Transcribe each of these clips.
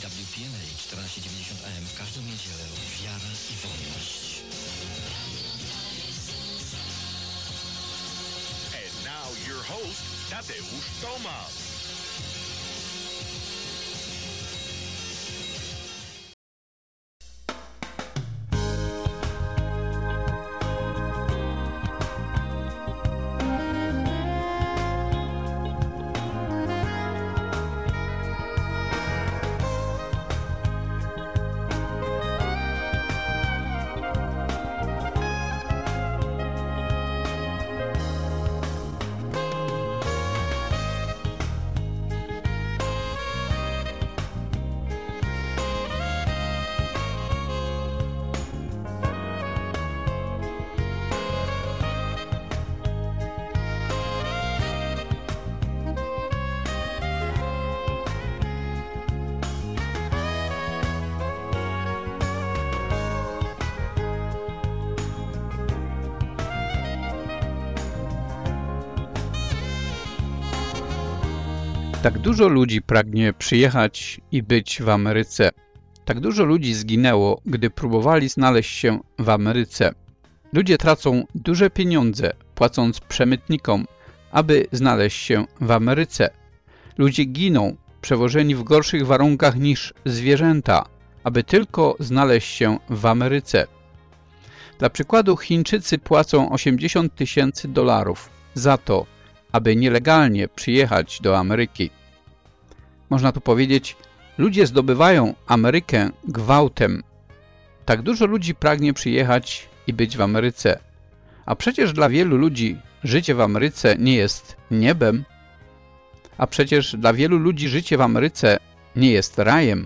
EWTN 1490 AM w każdą niedzielę. Wiara i wolność. And now your host, Tadeusz Tomasz. Tak dużo ludzi pragnie przyjechać i być w Ameryce. Tak dużo ludzi zginęło, gdy próbowali znaleźć się w Ameryce. Ludzie tracą duże pieniądze, płacąc przemytnikom, aby znaleźć się w Ameryce. Ludzie giną, przewożeni w gorszych warunkach niż zwierzęta, aby tylko znaleźć się w Ameryce. Dla przykładu Chińczycy płacą $80,000 za to, aby nielegalnie przyjechać do Ameryki. Można tu powiedzieć, ludzie zdobywają Amerykę gwałtem. Tak dużo ludzi pragnie przyjechać i być w Ameryce. A przecież dla wielu ludzi życie w Ameryce nie jest niebem. A przecież dla wielu ludzi życie w Ameryce nie jest rajem.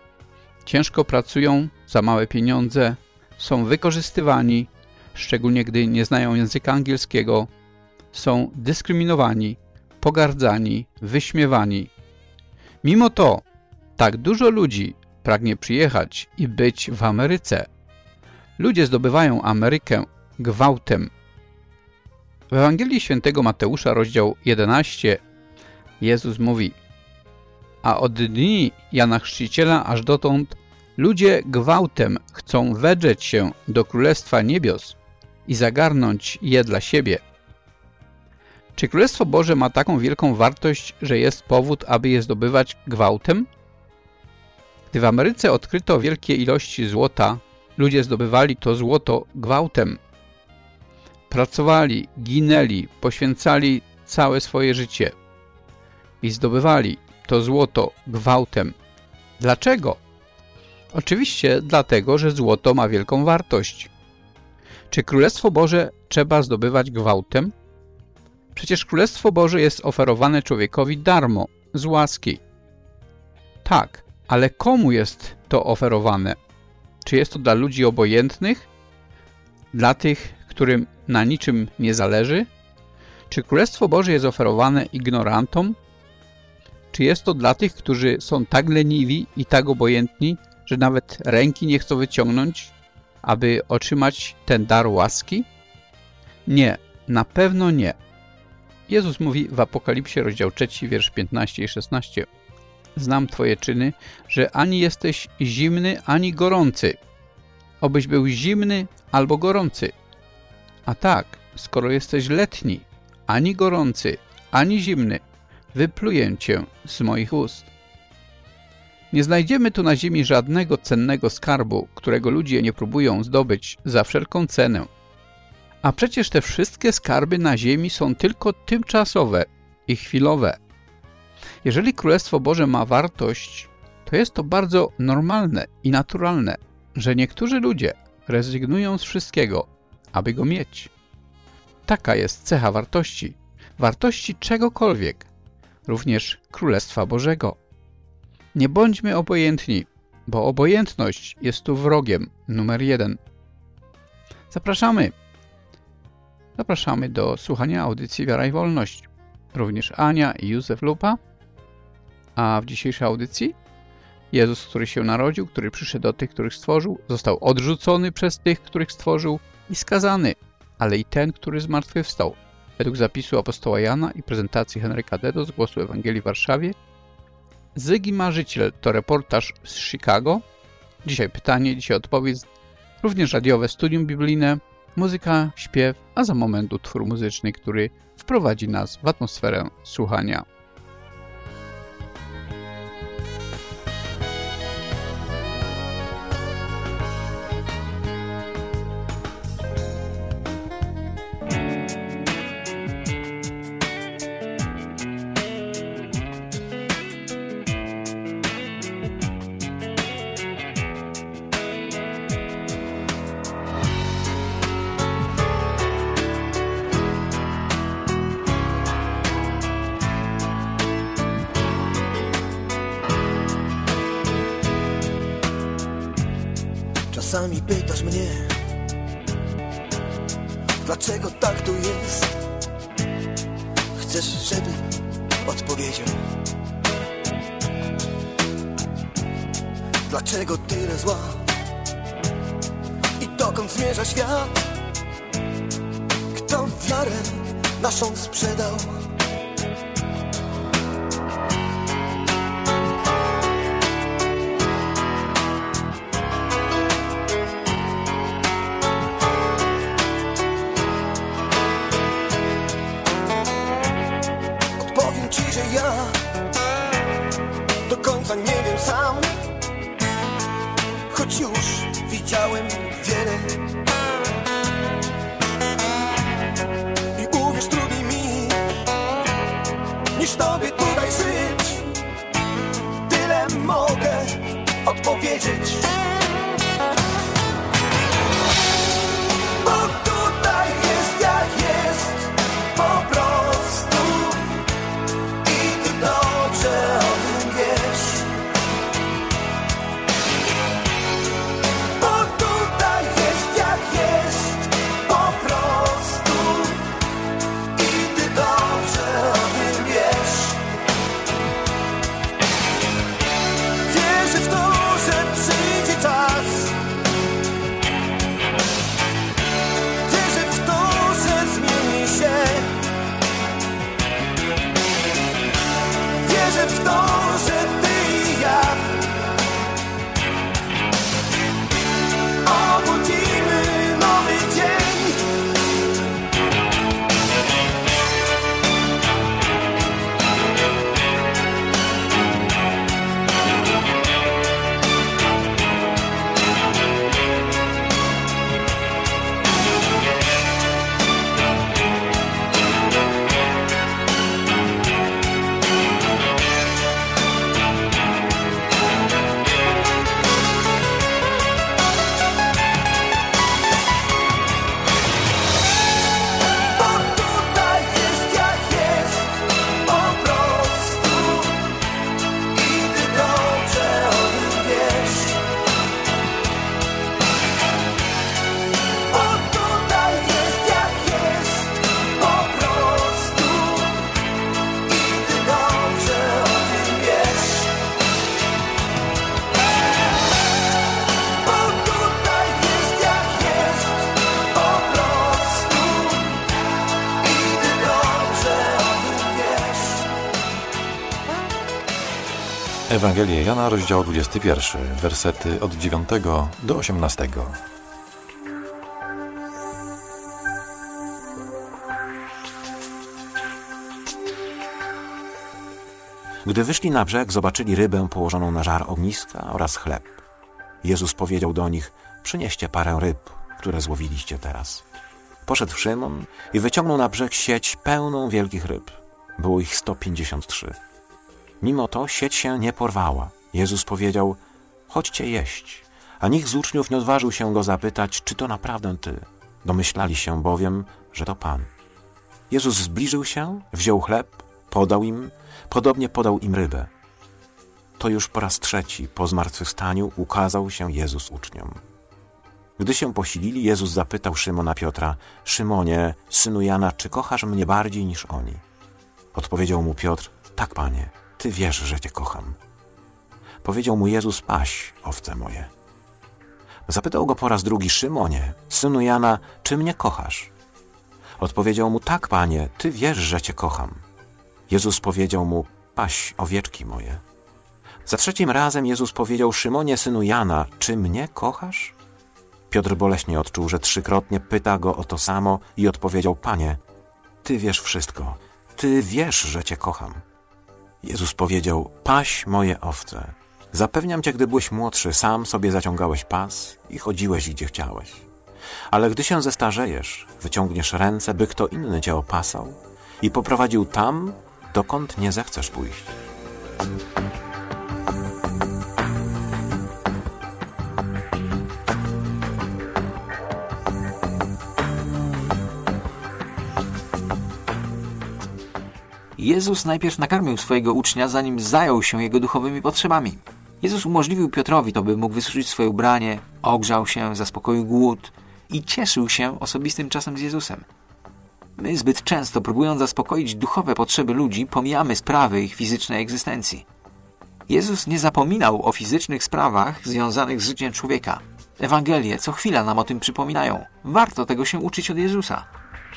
Ciężko pracują za małe pieniądze, są wykorzystywani, szczególnie gdy nie znają języka angielskiego, są dyskryminowani, pogardzani, wyśmiewani. Mimo to, tak dużo ludzi pragnie przyjechać i być w Ameryce. Ludzie zdobywają Amerykę gwałtem. W Ewangelii Świętego Mateusza, rozdział 11, Jezus mówi: a od dni Jana Chrzciciela aż dotąd ludzie gwałtem chcą wedrzeć się do Królestwa Niebios i zagarnąć je dla siebie. Czy Królestwo Boże ma taką wielką wartość, że jest powód, aby je zdobywać gwałtem? Gdy w Ameryce odkryto wielkie ilości złota, ludzie zdobywali to złoto gwałtem. Pracowali, ginęli, poświęcali całe swoje życie i zdobywali to złoto gwałtem. Dlaczego? Oczywiście dlatego, że złoto ma wielką wartość. Czy Królestwo Boże trzeba zdobywać gwałtem? Przecież Królestwo Boże jest oferowane człowiekowi darmo, z łaski. Tak, ale komu jest to oferowane? Czy jest to dla ludzi obojętnych? Dla tych, którym na niczym nie zależy? Czy Królestwo Boże jest oferowane ignorantom? Czy jest to dla tych, którzy są tak leniwi i tak obojętni, że nawet ręki nie chcą wyciągnąć, aby otrzymać ten dar łaski? Nie, na pewno nie. Jezus mówi w Apokalipsie, rozdział 3, wiersz 15 i 16. Znam Twoje czyny, że ani jesteś zimny, ani gorący. Obyś był zimny albo gorący. A tak, skoro jesteś letni, ani gorący, ani zimny, wypluję Cię z moich ust. Nie znajdziemy tu na ziemi żadnego cennego skarbu, którego ludzie nie próbują zdobyć za wszelką cenę. A przecież te wszystkie skarby na ziemi są tylko tymczasowe i chwilowe. Jeżeli Królestwo Boże ma wartość, to jest to bardzo normalne i naturalne, że niektórzy ludzie rezygnują z wszystkiego, aby go mieć. Taka jest cecha wartości czegokolwiek, również Królestwa Bożego. Nie bądźmy obojętni, bo obojętność jest tu wrogiem numer 1. Zapraszamy do słuchania audycji Wiara i Wolność. Również Ania i Józef Lupa. A w dzisiejszej audycji Jezus, który się narodził, który przyszedł do tych, których stworzył, został odrzucony przez tych, których stworzył i skazany, ale i ten, który zmartwychwstał. Według zapisu apostoła Jana i prezentacji Henryka Dedo z Głosu Ewangelii w Warszawie Zygi Marzyciel to reportaż z Chicago. Dzisiaj pytanie, dzisiaj odpowiedź. Również radiowe studium biblijne, muzyka, śpiew, a za moment utwór muzyczny, który wprowadzi nas w atmosferę słuchania. Czasami pytasz mnie, dlaczego tak tu jest? Chcesz, żeby odpowiedział? Dlaczego tyle zła? I dokąd zmierza świat? Kto wiarę naszą sprzedał? Do końca nie wiem sam, choć już widziałem wiele. I uwierz, trudniej mi niż tobie tutaj żyć. Tyle mogę odpowiedzieć, bo tutaj jest jak jest, po prostu. Dobrze o tym wiesz, bo tutaj jest jak jest, po prostu. I ty dobrze o tym wiesz. Wierzę w to, że przyjdzie czas. Wierzę w to, że zmieni się. Wierzę w to, że ty i ja obudzimy nowy dzień. Ewangelia Jana, rozdział 21, wersety od 9 do 18. Gdy wyszli na brzeg, zobaczyli rybę położoną na żar ogniska oraz chleb. Jezus powiedział do nich: przynieście parę ryb, które złowiliście teraz. Poszedł Szymon i wyciągnął na brzeg sieć pełną wielkich ryb. Było ich 153. Mimo to sieć się nie porwała. Jezus powiedział: chodźcie jeść. A nikt z uczniów nie odważył się go zapytać, czy to naprawdę ty. Domyślali się bowiem, że to Pan. Jezus zbliżył się, wziął chleb, podał im, podobnie podał im rybę. To już po raz trzeci po zmartwychwstaniu ukazał się Jezus uczniom. Gdy się posilili, Jezus zapytał Szymona Piotra: Szymonie, synu Jana, czy kochasz mnie bardziej niż oni? Odpowiedział mu Piotr: tak, Panie, Ty wiesz, że Cię kocham. Powiedział mu Jezus: paś owce moje. Zapytał go po raz drugi: Szymonie, synu Jana, czy mnie kochasz? Odpowiedział mu: tak, Panie, Ty wiesz, że Cię kocham. Jezus powiedział mu: paś owieczki moje. Za trzecim razem Jezus powiedział: Szymonie, synu Jana, czy mnie kochasz? Piotr boleśnie odczuł, że trzykrotnie pyta go o to samo i odpowiedział: Panie, Ty wiesz wszystko. Ty wiesz, że Cię kocham. Jezus powiedział: Paś moje owce. Zapewniam Cię, gdy byłeś młodszy, sam sobie zaciągałeś pas i chodziłeś, gdzie chciałeś. Ale gdy się zestarzejesz, wyciągniesz ręce, by kto inny Cię opasał i poprowadził tam, dokąd nie zechcesz pójść. Jezus najpierw nakarmił swojego ucznia, zanim zajął się jego duchowymi potrzebami. Jezus umożliwił Piotrowi to, by mógł wysuszyć swoje ubranie, ogrzał się, zaspokoił głód i cieszył się osobistym czasem z Jezusem. My zbyt często, próbując zaspokoić duchowe potrzeby ludzi, pomijamy sprawy ich fizycznej egzystencji. Jezus nie zapominał o fizycznych sprawach związanych z życiem człowieka. Ewangelie co chwila nam o tym przypominają. Warto tego się uczyć od Jezusa.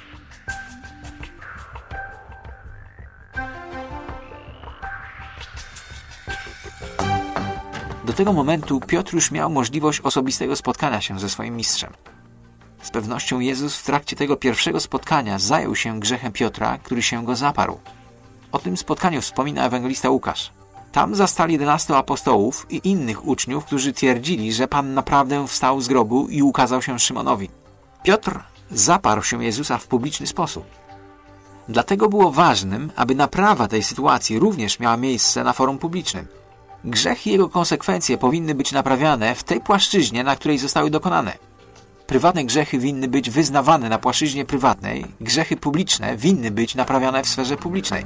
Do tego momentu Piotr już miał możliwość osobistego spotkania się ze swoim mistrzem. Z pewnością Jezus w trakcie tego pierwszego spotkania zajął się grzechem Piotra, który się go zaparł. O tym spotkaniu wspomina ewangelista Łukasz. Tam zastali 11 apostołów i innych uczniów, którzy twierdzili, że Pan naprawdę wstał z grobu i ukazał się Szymonowi. Piotr zaparł się Jezusa w publiczny sposób. Dlatego było ważnym, aby naprawa tej sytuacji również miała miejsce na forum publicznym. Grzech i jego konsekwencje powinny być naprawiane w tej płaszczyźnie, na której zostały dokonane. Prywatne grzechy winny być wyznawane na płaszczyźnie prywatnej, grzechy publiczne winny być naprawiane w sferze publicznej.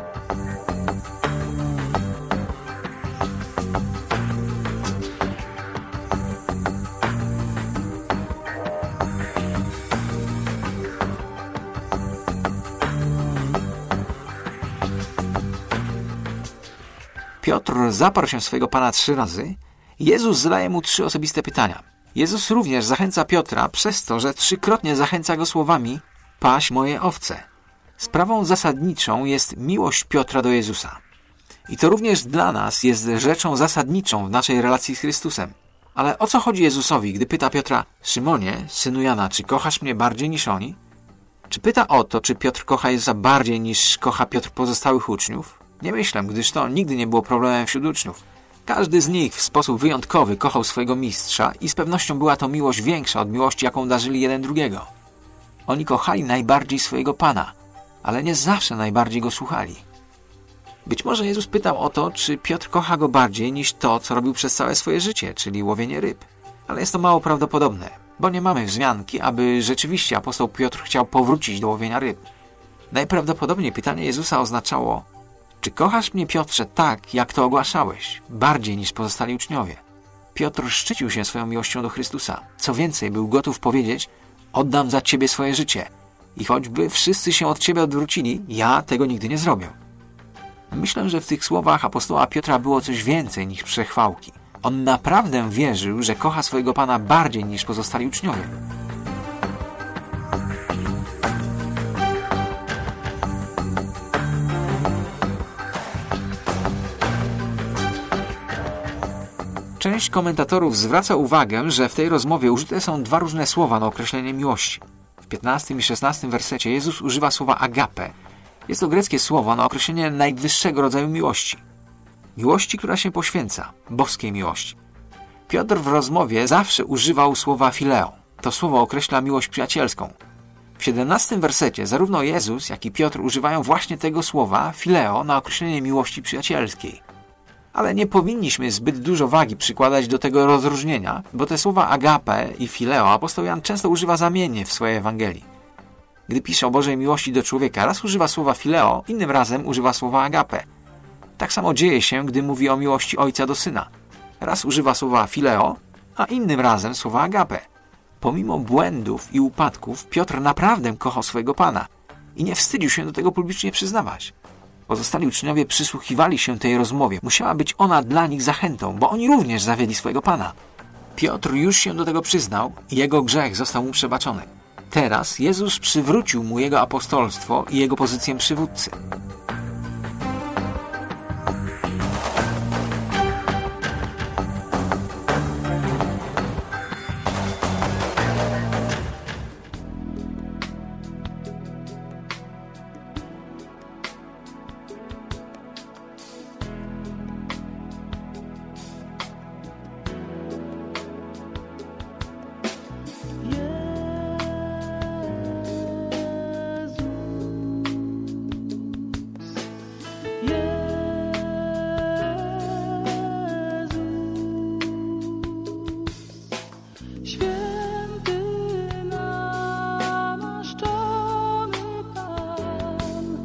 Piotr zaparł się swojego Pana 3 razy. Jezus zadaje mu 3 osobiste pytania. Jezus również zachęca Piotra przez to, że 3-krotnie zachęca go słowami: Paś moje owce. Sprawą zasadniczą jest miłość Piotra do Jezusa. I to również dla nas jest rzeczą zasadniczą w naszej relacji z Chrystusem. Ale o co chodzi Jezusowi, gdy pyta Piotra: Szymonie, synu Jana, czy kochasz mnie bardziej niż oni? Czy pyta o to, czy Piotr kocha Jezusa bardziej niż kocha Piotr pozostałych uczniów? Nie myślę, gdyż to nigdy nie było problemem wśród uczniów. Każdy z nich w sposób wyjątkowy kochał swojego mistrza i z pewnością była to miłość większa od miłości, jaką darzyli jeden drugiego. Oni kochali najbardziej swojego Pana, ale nie zawsze najbardziej go słuchali. Być może Jezus pytał o to, czy Piotr kocha go bardziej niż to, co robił przez całe swoje życie, czyli łowienie ryb. Ale jest to mało prawdopodobne, bo nie mamy wzmianki, aby rzeczywiście apostoł Piotr chciał powrócić do łowienia ryb. Najprawdopodobniej pytanie Jezusa oznaczało: czy kochasz mnie, Piotrze, tak, jak to ogłaszałeś, bardziej niż pozostali uczniowie? Piotr szczycił się swoją miłością do Chrystusa. Co więcej, był gotów powiedzieć: oddam za Ciebie swoje życie. I choćby wszyscy się od Ciebie odwrócili, ja tego nigdy nie zrobię. Myślę, że w tych słowach apostoła Piotra było coś więcej niż przechwałki. On naprawdę wierzył, że kocha swojego Pana bardziej niż pozostali uczniowie. Część komentatorów zwraca uwagę, że w tej rozmowie użyte są 2 różne słowa na określenie miłości. W 15 i 16 wersecie Jezus używa słowa agape. Jest to greckie słowo na określenie najwyższego rodzaju miłości. Miłości, która się poświęca, boskiej miłości. Piotr w rozmowie zawsze używał słowa phileo. To słowo określa miłość przyjacielską. W 17 wersecie zarówno Jezus, jak i Piotr używają właśnie tego słowa phileo na określenie miłości przyjacielskiej. Ale nie powinniśmy zbyt dużo wagi przykładać do tego rozróżnienia, bo te słowa agape i phileo apostoł Jan często używa zamiennie w swojej Ewangelii. Gdy pisze o Bożej miłości do człowieka, raz używa słowa phileo, innym razem używa słowa agape. Tak samo dzieje się, gdy mówi o miłości ojca do syna. Raz używa słowa phileo, a innym razem słowa agape. Pomimo błędów i upadków, Piotr naprawdę kochał swojego Pana i nie wstydził się do tego publicznie przyznawać. Pozostali uczniowie przysłuchiwali się tej rozmowie. Musiała być ona dla nich zachętą, bo oni również zawiedli swojego Pana. Piotr już się do tego przyznał i jego grzech został mu przebaczony. Teraz Jezus przywrócił mu jego apostolstwo i jego pozycję przywódcy. Święty namaszczony Pan,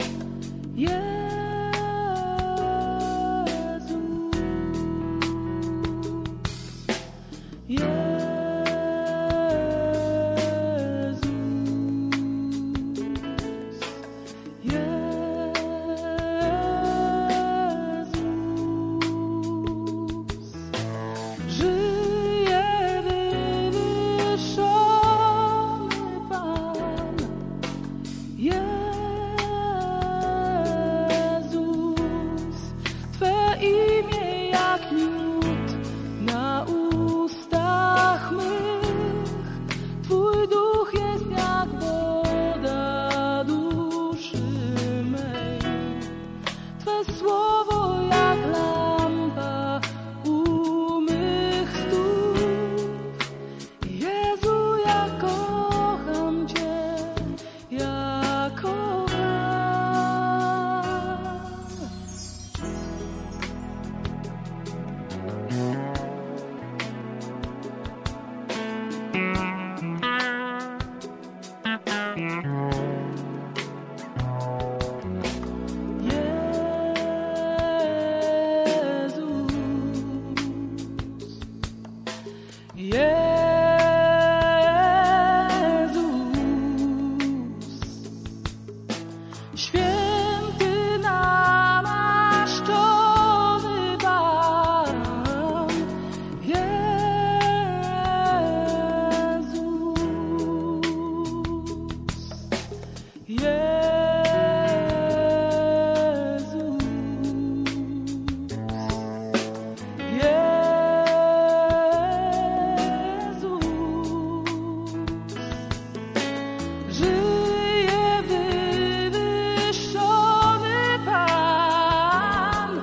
żyje wywyższony Pan, Jezus, Twe imię jak miód na ustach mych, Twój duch jest jak woda duszy mej, Twe słowo jak lampa u mych stóp. Jezu, ja kocham Cię, ja kocham. Święty namaszczony Pan, żyje wywyższony Pan,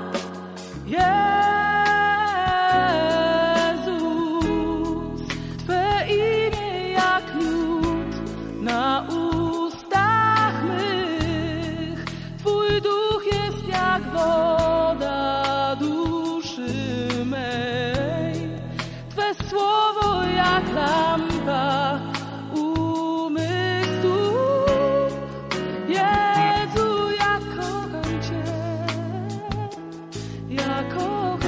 Jezus, Twe imię jak miód na ustach mych, Twój duch jest jak woda duszy mej, Twe słowo jak lampa u mych stóp. Jezu, ja kocham Cię, ja kocham.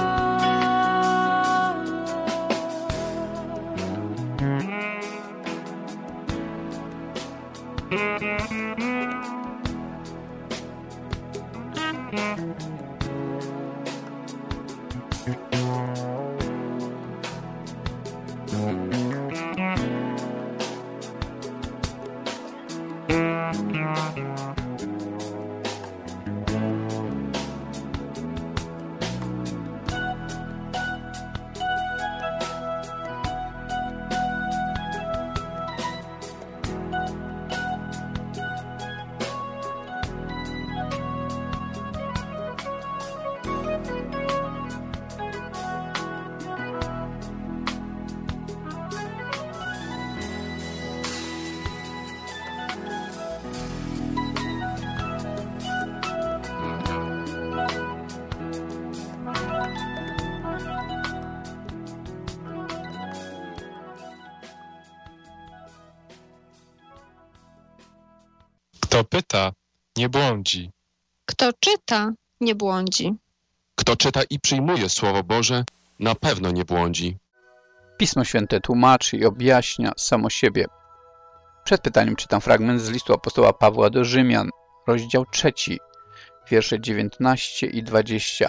Kto pyta, nie błądzi. Kto czyta, nie błądzi. Kto czyta i przyjmuje Słowo Boże, na pewno nie błądzi. Pismo Święte tłumaczy i objaśnia samo siebie. Przed pytaniem czytam fragment z listu apostoła Pawła do Rzymian, rozdział 3, wiersze 19 i 20.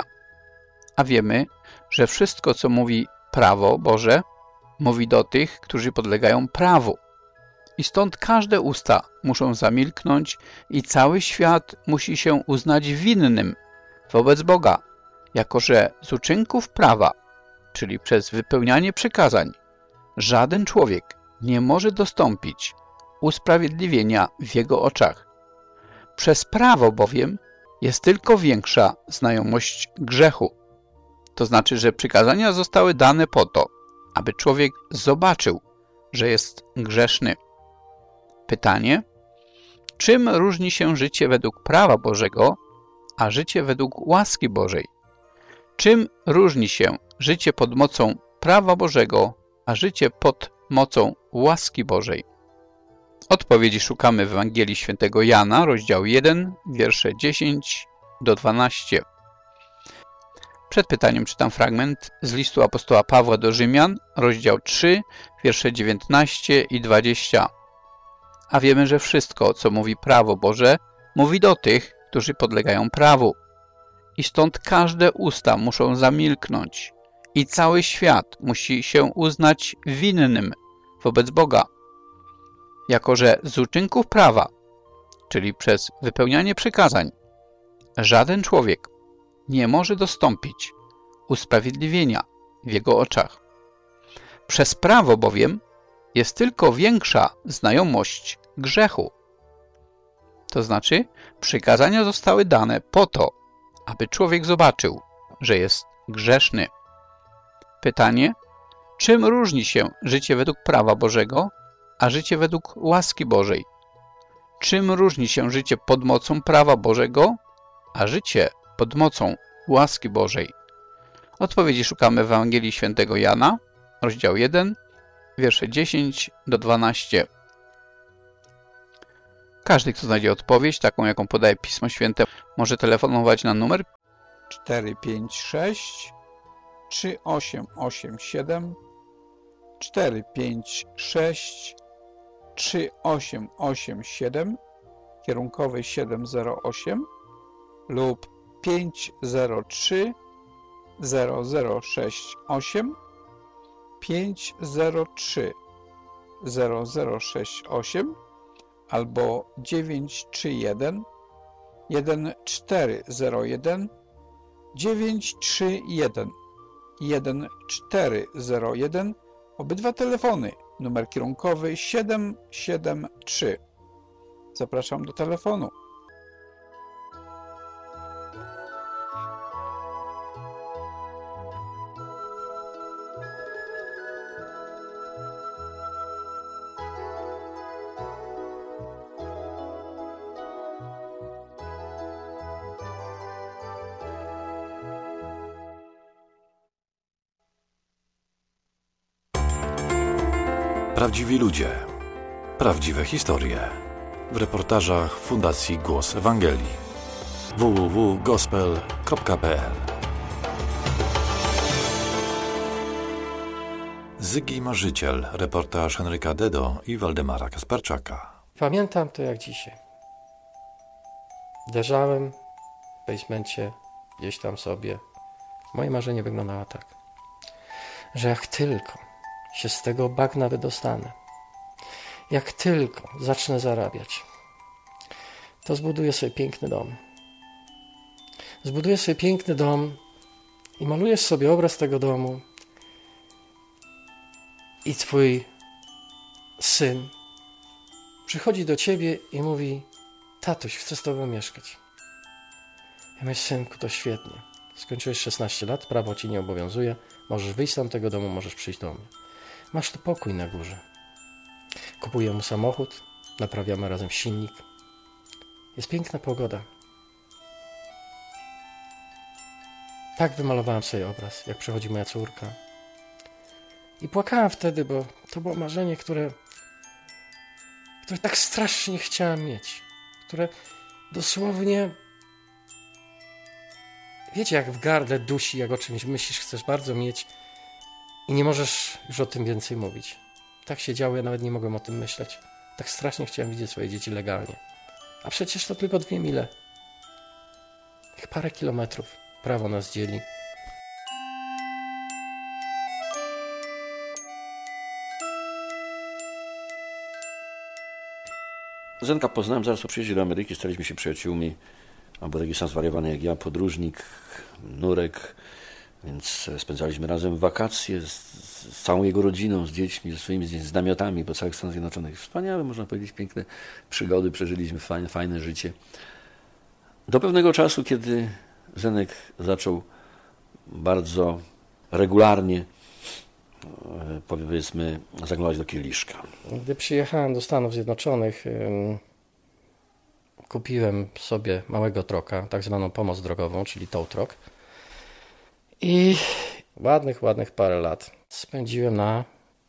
A wiemy, że wszystko, co mówi prawo Boże, mówi do tych, którzy podlegają prawu. I stąd każde usta muszą zamilknąć i cały świat musi się uznać winnym wobec Boga, jako że z uczynków prawa, czyli przez wypełnianie przykazań, żaden człowiek nie może dostąpić usprawiedliwienia w jego oczach. Przez prawo bowiem jest tylko większa znajomość grzechu. To znaczy, że przykazania zostały dane po to, aby człowiek zobaczył, że jest grzeszny. Pytanie: czym różni się życie według prawa Bożego, a życie według łaski Bożej? Czym różni się życie pod mocą prawa Bożego a życie pod mocą łaski Bożej? Odpowiedzi szukamy w Ewangelii Świętego Jana, rozdział 1, wiersze 10 do 12. Przed pytaniem czytam fragment z listu apostoła Pawła do Rzymian, rozdział 3, wiersze 19 i 20. A wiemy, że wszystko, co mówi prawo Boże, mówi do tych, którzy podlegają prawu. I stąd każde usta muszą zamilknąć i cały świat musi się uznać winnym wobec Boga. Jako że z uczynków prawa, czyli przez wypełnianie przykazań, żaden człowiek nie może dostąpić usprawiedliwienia w jego oczach. Przez prawo bowiem jest tylko większa znajomość grzechu. To znaczy, przykazania zostały dane po to, aby człowiek zobaczył, że jest grzeszny. Pytanie, czym różni się życie według prawa Bożego, a życie według łaski Bożej? Czym różni się życie pod mocą prawa Bożego, a życie pod mocą łaski Bożej? Odpowiedzi szukamy w Ewangelii Świętego Jana, rozdział 1, wiersze 10 do 12. Każdy, kto znajdzie odpowiedź, taką jaką podaje Pismo Święte, może telefonować na numer 456 3887 456 3887 kierunkowy 708 lub 503 0068 503 0068 albo 931 1401 931 1401. Obydwa telefony, numer kierunkowy 773. Zapraszam do telefonu. Prawdziwi ludzie, prawdziwe historie. W reportażach Fundacji Głos Ewangelii. www.gospel.pl. Zygi Marzyciel. Reportaż Henryka Dedo i Waldemara Kasperczaka. Pamiętam to jak dzisiaj. Leżałem w basemencie, gdzieś tam sobie. Moje marzenie wyglądało tak, że jak tylko się z tego bagna wydostanę, jak tylko zacznę zarabiać, to zbuduję sobie piękny dom. Zbudujesz sobie piękny dom i malujesz sobie obraz tego domu i twój syn przychodzi do ciebie i mówi: tatuś, chcę z tobą mieszkać. Ja mówię: synku, to świetnie. Skończyłeś 16 lat, prawo ci nie obowiązuje, możesz wyjść z tamtego domu, możesz przyjść do mnie. Masz tu pokój na górze. Kupuję mu samochód, naprawiamy razem silnik. Jest piękna pogoda. Tak wymalowałem sobie obraz, jak przychodzi moja córka. I płakałem wtedy, bo to było marzenie, które tak strasznie chciałem mieć. Które dosłownie, wiecie, jak w gardle dusi, jak o czymś myślisz, chcesz bardzo mieć i nie możesz już o tym więcej mówić. Tak się działo, ja nawet nie mogłem o tym myśleć. Tak strasznie chciałem widzieć swoje dzieci legalnie. A przecież to tylko 2 mile. Jak parę kilometrów. Prawo nas dzieli. Zenka poznałem zaraz po przyjeździe do Ameryki, staliśmy się przyjaciółmi. On był taki sam zwariowany jak ja, podróżnik, nurek, więc spędzaliśmy razem wakacje z całą jego rodziną, z dziećmi, ze swoimi z namiotami po całych Stanach Zjednoczonych. Wspaniałe, można powiedzieć, piękne przygody, przeżyliśmy fajne życie. Do pewnego czasu, kiedy Zenek zaczął bardzo regularnie, powiedzmy, zaglądać do kieliszka. Gdy przyjechałem do Stanów Zjednoczonych, kupiłem sobie małego troka, tak zwaną pomoc drogową, czyli tow truck. I ładnych parę lat spędziłem na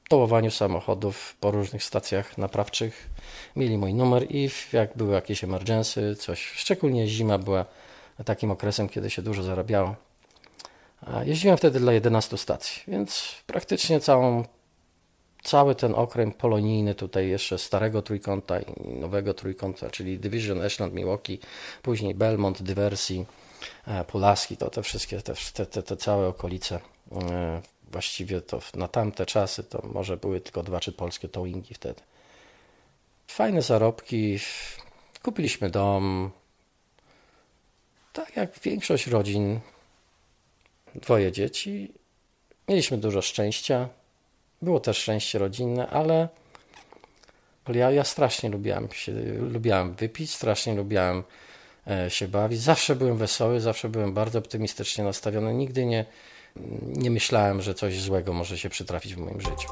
tołowaniu samochodów po różnych stacjach naprawczych. Mieli mój numer i jak były jakieś emergency, coś, szczególnie zima była takim okresem, kiedy się dużo zarabiało. Jeździłem wtedy dla 11 stacji, więc praktycznie cały ten okręg polonijny tutaj jeszcze starego trójkąta i nowego trójkąta, czyli Division, Ashland, Milwaukee, później Belmont, Diversey, Pulaski, to te wszystkie, te całe okolice. Właściwie to na tamte czasy to może były tylko 2 czy polskie towingi wtedy. Fajne zarobki, kupiliśmy dom, tak jak większość rodzin, 2 dzieci, mieliśmy dużo szczęścia, było też szczęście rodzinne, ale ja strasznie lubiałem wypić, strasznie lubiałem się bawić, zawsze byłem wesoły, zawsze byłem bardzo optymistycznie nastawiony, nigdy nie myślałem, że coś złego może się przytrafić w moim życiu.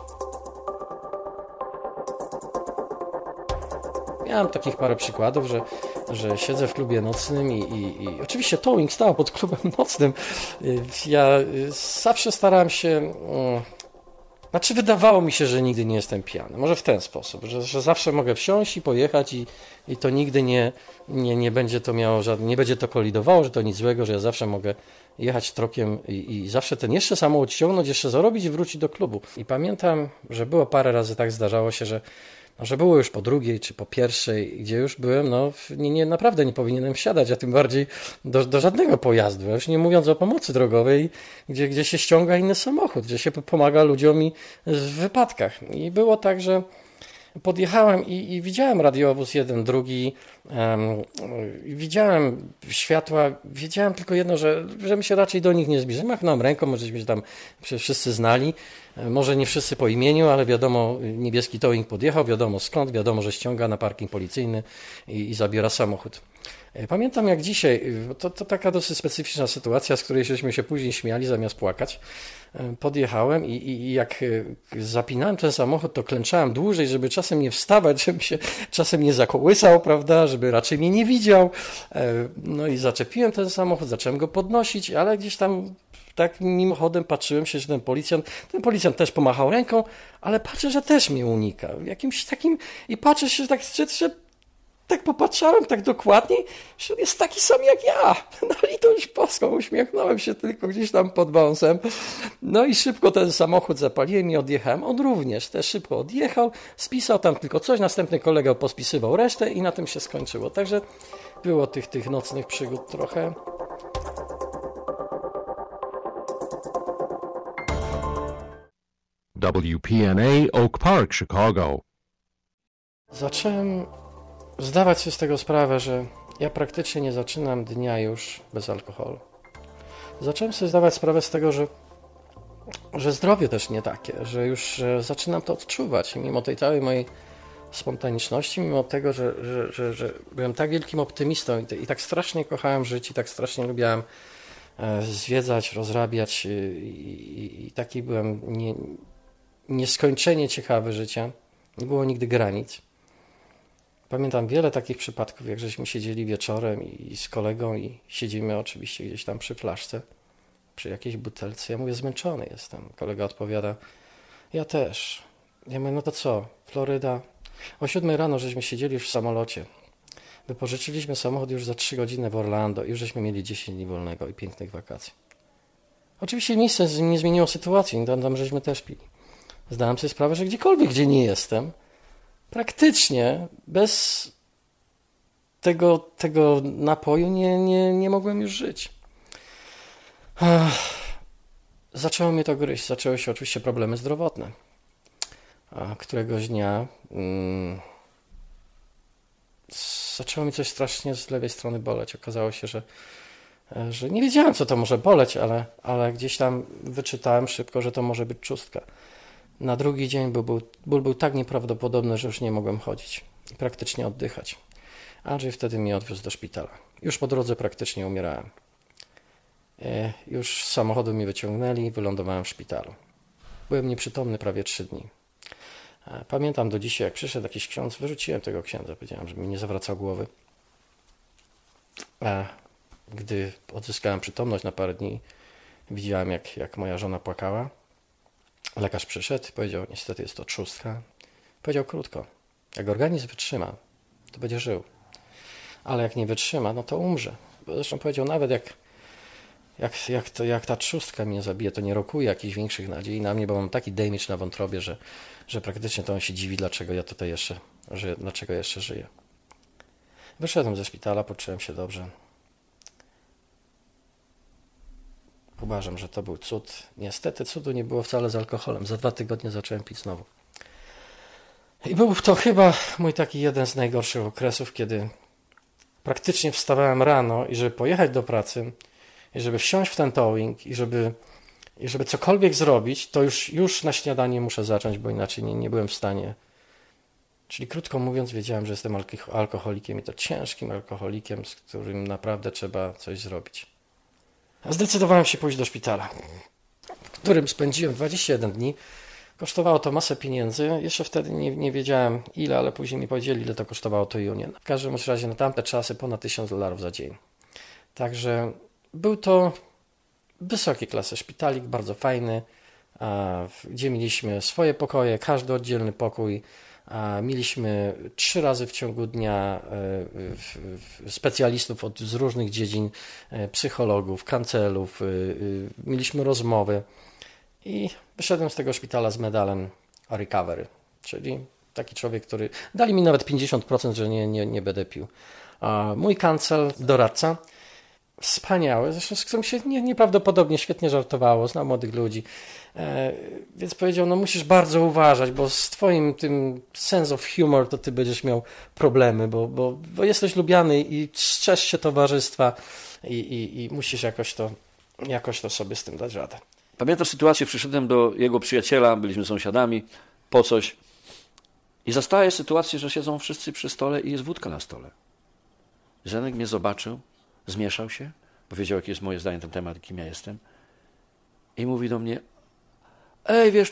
Miałem takich parę przykładów, że siedzę w klubie nocnym i oczywiście towing stał pod klubem nocnym. Ja zawsze starałem się, wydawało mi się, że nigdy nie jestem pijany. Może w ten sposób, że zawsze mogę wsiąść i pojechać i to nigdy nie będzie to miało nie będzie to kolidowało, że to nic złego, że ja zawsze mogę jechać trokiem i zawsze ten jeszcze samochód ściągnąć, jeszcze zarobić i wrócić do klubu. I pamiętam, że było parę razy tak zdarzało się, że było już po drugiej czy po pierwszej, gdzie już byłem, naprawdę nie powinienem wsiadać, a tym bardziej do żadnego pojazdu, już nie mówiąc o pomocy drogowej, gdzie się ściąga inny samochód, gdzie się pomaga ludziom w wypadkach. I było tak, że podjechałem i widziałem radiowóz jeden, drugi, widziałem światła, wiedziałem tylko jedno, że my się raczej do nich nie zbliżymy. Machnąłem ręką, możeśmy się tam wszyscy znali, może nie wszyscy po imieniu, ale wiadomo, niebieski towing podjechał, wiadomo skąd, wiadomo, że ściąga na parking policyjny i zabiera samochód. Pamiętam jak dzisiaj, to taka dosyć specyficzna sytuacja, z której żeśmy się później śmiali zamiast płakać. Podjechałem i jak zapinałem ten samochód, to klęczałem dłużej, żeby czasem nie wstawać, żeby się czasem nie zakołysał, prawda, żeby raczej mnie nie widział. No i zaczepiłem ten samochód, zacząłem go podnosić, ale gdzieś tam tak mimochodem patrzyłem się, że ten policjant też pomachał ręką, ale patrzę, że też mnie unika. Jakimś takim i patrzę się, że tak popatrzałem tak dokładniej, że on jest taki sam jak ja. Na litość boską, uśmiechnąłem się tylko gdzieś tam pod wąsem. No i szybko ten samochód zapaliłem i odjechałem. On również też szybko odjechał, spisał tam tylko coś, następny kolega pospisywał resztę i na tym się skończyło. Także było tych nocnych przygód trochę. WPNA Oak Park, Chicago. Zacząłem zdawać sobie z tego sprawę, że ja praktycznie nie zaczynam dnia już bez alkoholu. Zacząłem sobie zdawać sprawę z tego, że zdrowie też nie takie, że już zaczynam to odczuwać. I mimo tej całej mojej spontaniczności, mimo tego, że byłem tak wielkim optymistą i tak strasznie kochałem życie, i tak strasznie lubiłem zwiedzać, rozrabiać i taki byłem nieskończenie ciekawy życia. Nie było nigdy granic. Pamiętam wiele takich przypadków, jak żeśmy siedzieli wieczorem i z kolegą i siedzimy oczywiście gdzieś tam przy flaszce, przy jakiejś butelce. Ja mówię, zmęczony jestem. Kolega odpowiada, ja też. Ja mówię, no to co, Floryda? O 7 rano żeśmy siedzieli już w samolocie. Wypożyczyliśmy samochód już za 3 godziny w Orlando i już żeśmy mieli 10 dni wolnego i pięknych wakacji. Oczywiście nic nie zmieniło sytuacji, tam żeśmy też pili. Zdałem sobie sprawę, że gdziekolwiek, gdzie nie jestem, praktycznie bez tego napoju nie mogłem już żyć. Zaczęło mnie to gryźć. Zaczęły się oczywiście problemy zdrowotne. Któregoś dnia zaczęło mi coś strasznie z lewej strony boleć. Okazało się, że nie wiedziałem, co to może boleć, ale gdzieś tam wyczytałem szybko, że to może być trzustka. Na drugi dzień ból był tak nieprawdopodobny, że już nie mogłem chodzić i praktycznie oddychać. Andrzej wtedy mnie odwiózł do szpitala. Już po drodze praktycznie umierałem. Już z samochodu mnie wyciągnęli, wylądowałem w szpitalu. Byłem nieprzytomny prawie 3 dni. Pamiętam do dzisiaj, jak przyszedł jakiś ksiądz, wyrzuciłem tego księdza, powiedziałem, żeby mi nie zawracał głowy. A gdy odzyskałem przytomność na parę dni, widziałem, jak moja żona płakała. Lekarz przyszedł i powiedział, niestety jest to trzustka. Powiedział krótko, jak organizm wytrzyma, to będzie żył. Ale jak nie wytrzyma, no to umrze. Zresztą powiedział, nawet jak ta trzustka mnie zabije, to nie rokuje jakichś większych nadziei na mnie, bo mam taki damage na wątrobie, że praktycznie to on się dziwi, dlaczego ja tutaj jeszcze żyję. Wyszedłem ze szpitala, poczułem się dobrze. Uważam, że to był cud. Niestety cudu nie było wcale z alkoholem. Za 2 tygodnie zacząłem pić znowu. I był to chyba mój taki jeden z najgorszych okresów, kiedy praktycznie wstawałem rano i żeby pojechać do pracy, i żeby wsiąść w ten towing, i żeby cokolwiek zrobić, to już na śniadanie muszę zacząć, bo inaczej nie byłem w stanie. Czyli krótko mówiąc, wiedziałem, że jestem alkoholikiem i to ciężkim alkoholikiem, z którym naprawdę trzeba coś zrobić. Zdecydowałem się pójść do szpitala, w którym spędziłem 21 dni. Kosztowało to masę pieniędzy. Jeszcze wtedy nie wiedziałem ile, ale później mi powiedzieli, ile to kosztowało to Union. W każdym razie na tamte czasy ponad $1000 za dzień. Także był to wysokiej klasy szpitalik, bardzo fajny, gdzie mieliśmy swoje pokoje, każdy oddzielny pokój. Mieliśmy 3 razy w ciągu dnia specjalistów z różnych dziedzin, psychologów, kancelów, mieliśmy rozmowy i wyszedłem z tego szpitala z medalem recovery, czyli taki człowiek, który dali mi nawet 50%, że nie będę pił. Mój kancel, doradca, wspaniały, zresztą z którym się nieprawdopodobnie świetnie żartowało, znał młodych ludzi, więc powiedział, no musisz bardzo uważać, bo z twoim tym sense of humor to ty będziesz miał problemy, bo jesteś lubiany i strzeż się towarzystwa i musisz jakoś to sobie z tym dać radę. Pamiętam sytuację, przyszedłem do jego przyjaciela, byliśmy sąsiadami, po coś i zastaję sytuację, że siedzą wszyscy przy stole i jest wódka na stole. Zenek mnie zobaczył, zmieszał się, bo wiedział, jakie jest moje zdanie na ten temat, kim ja jestem. I mówi do mnie, ej, wiesz,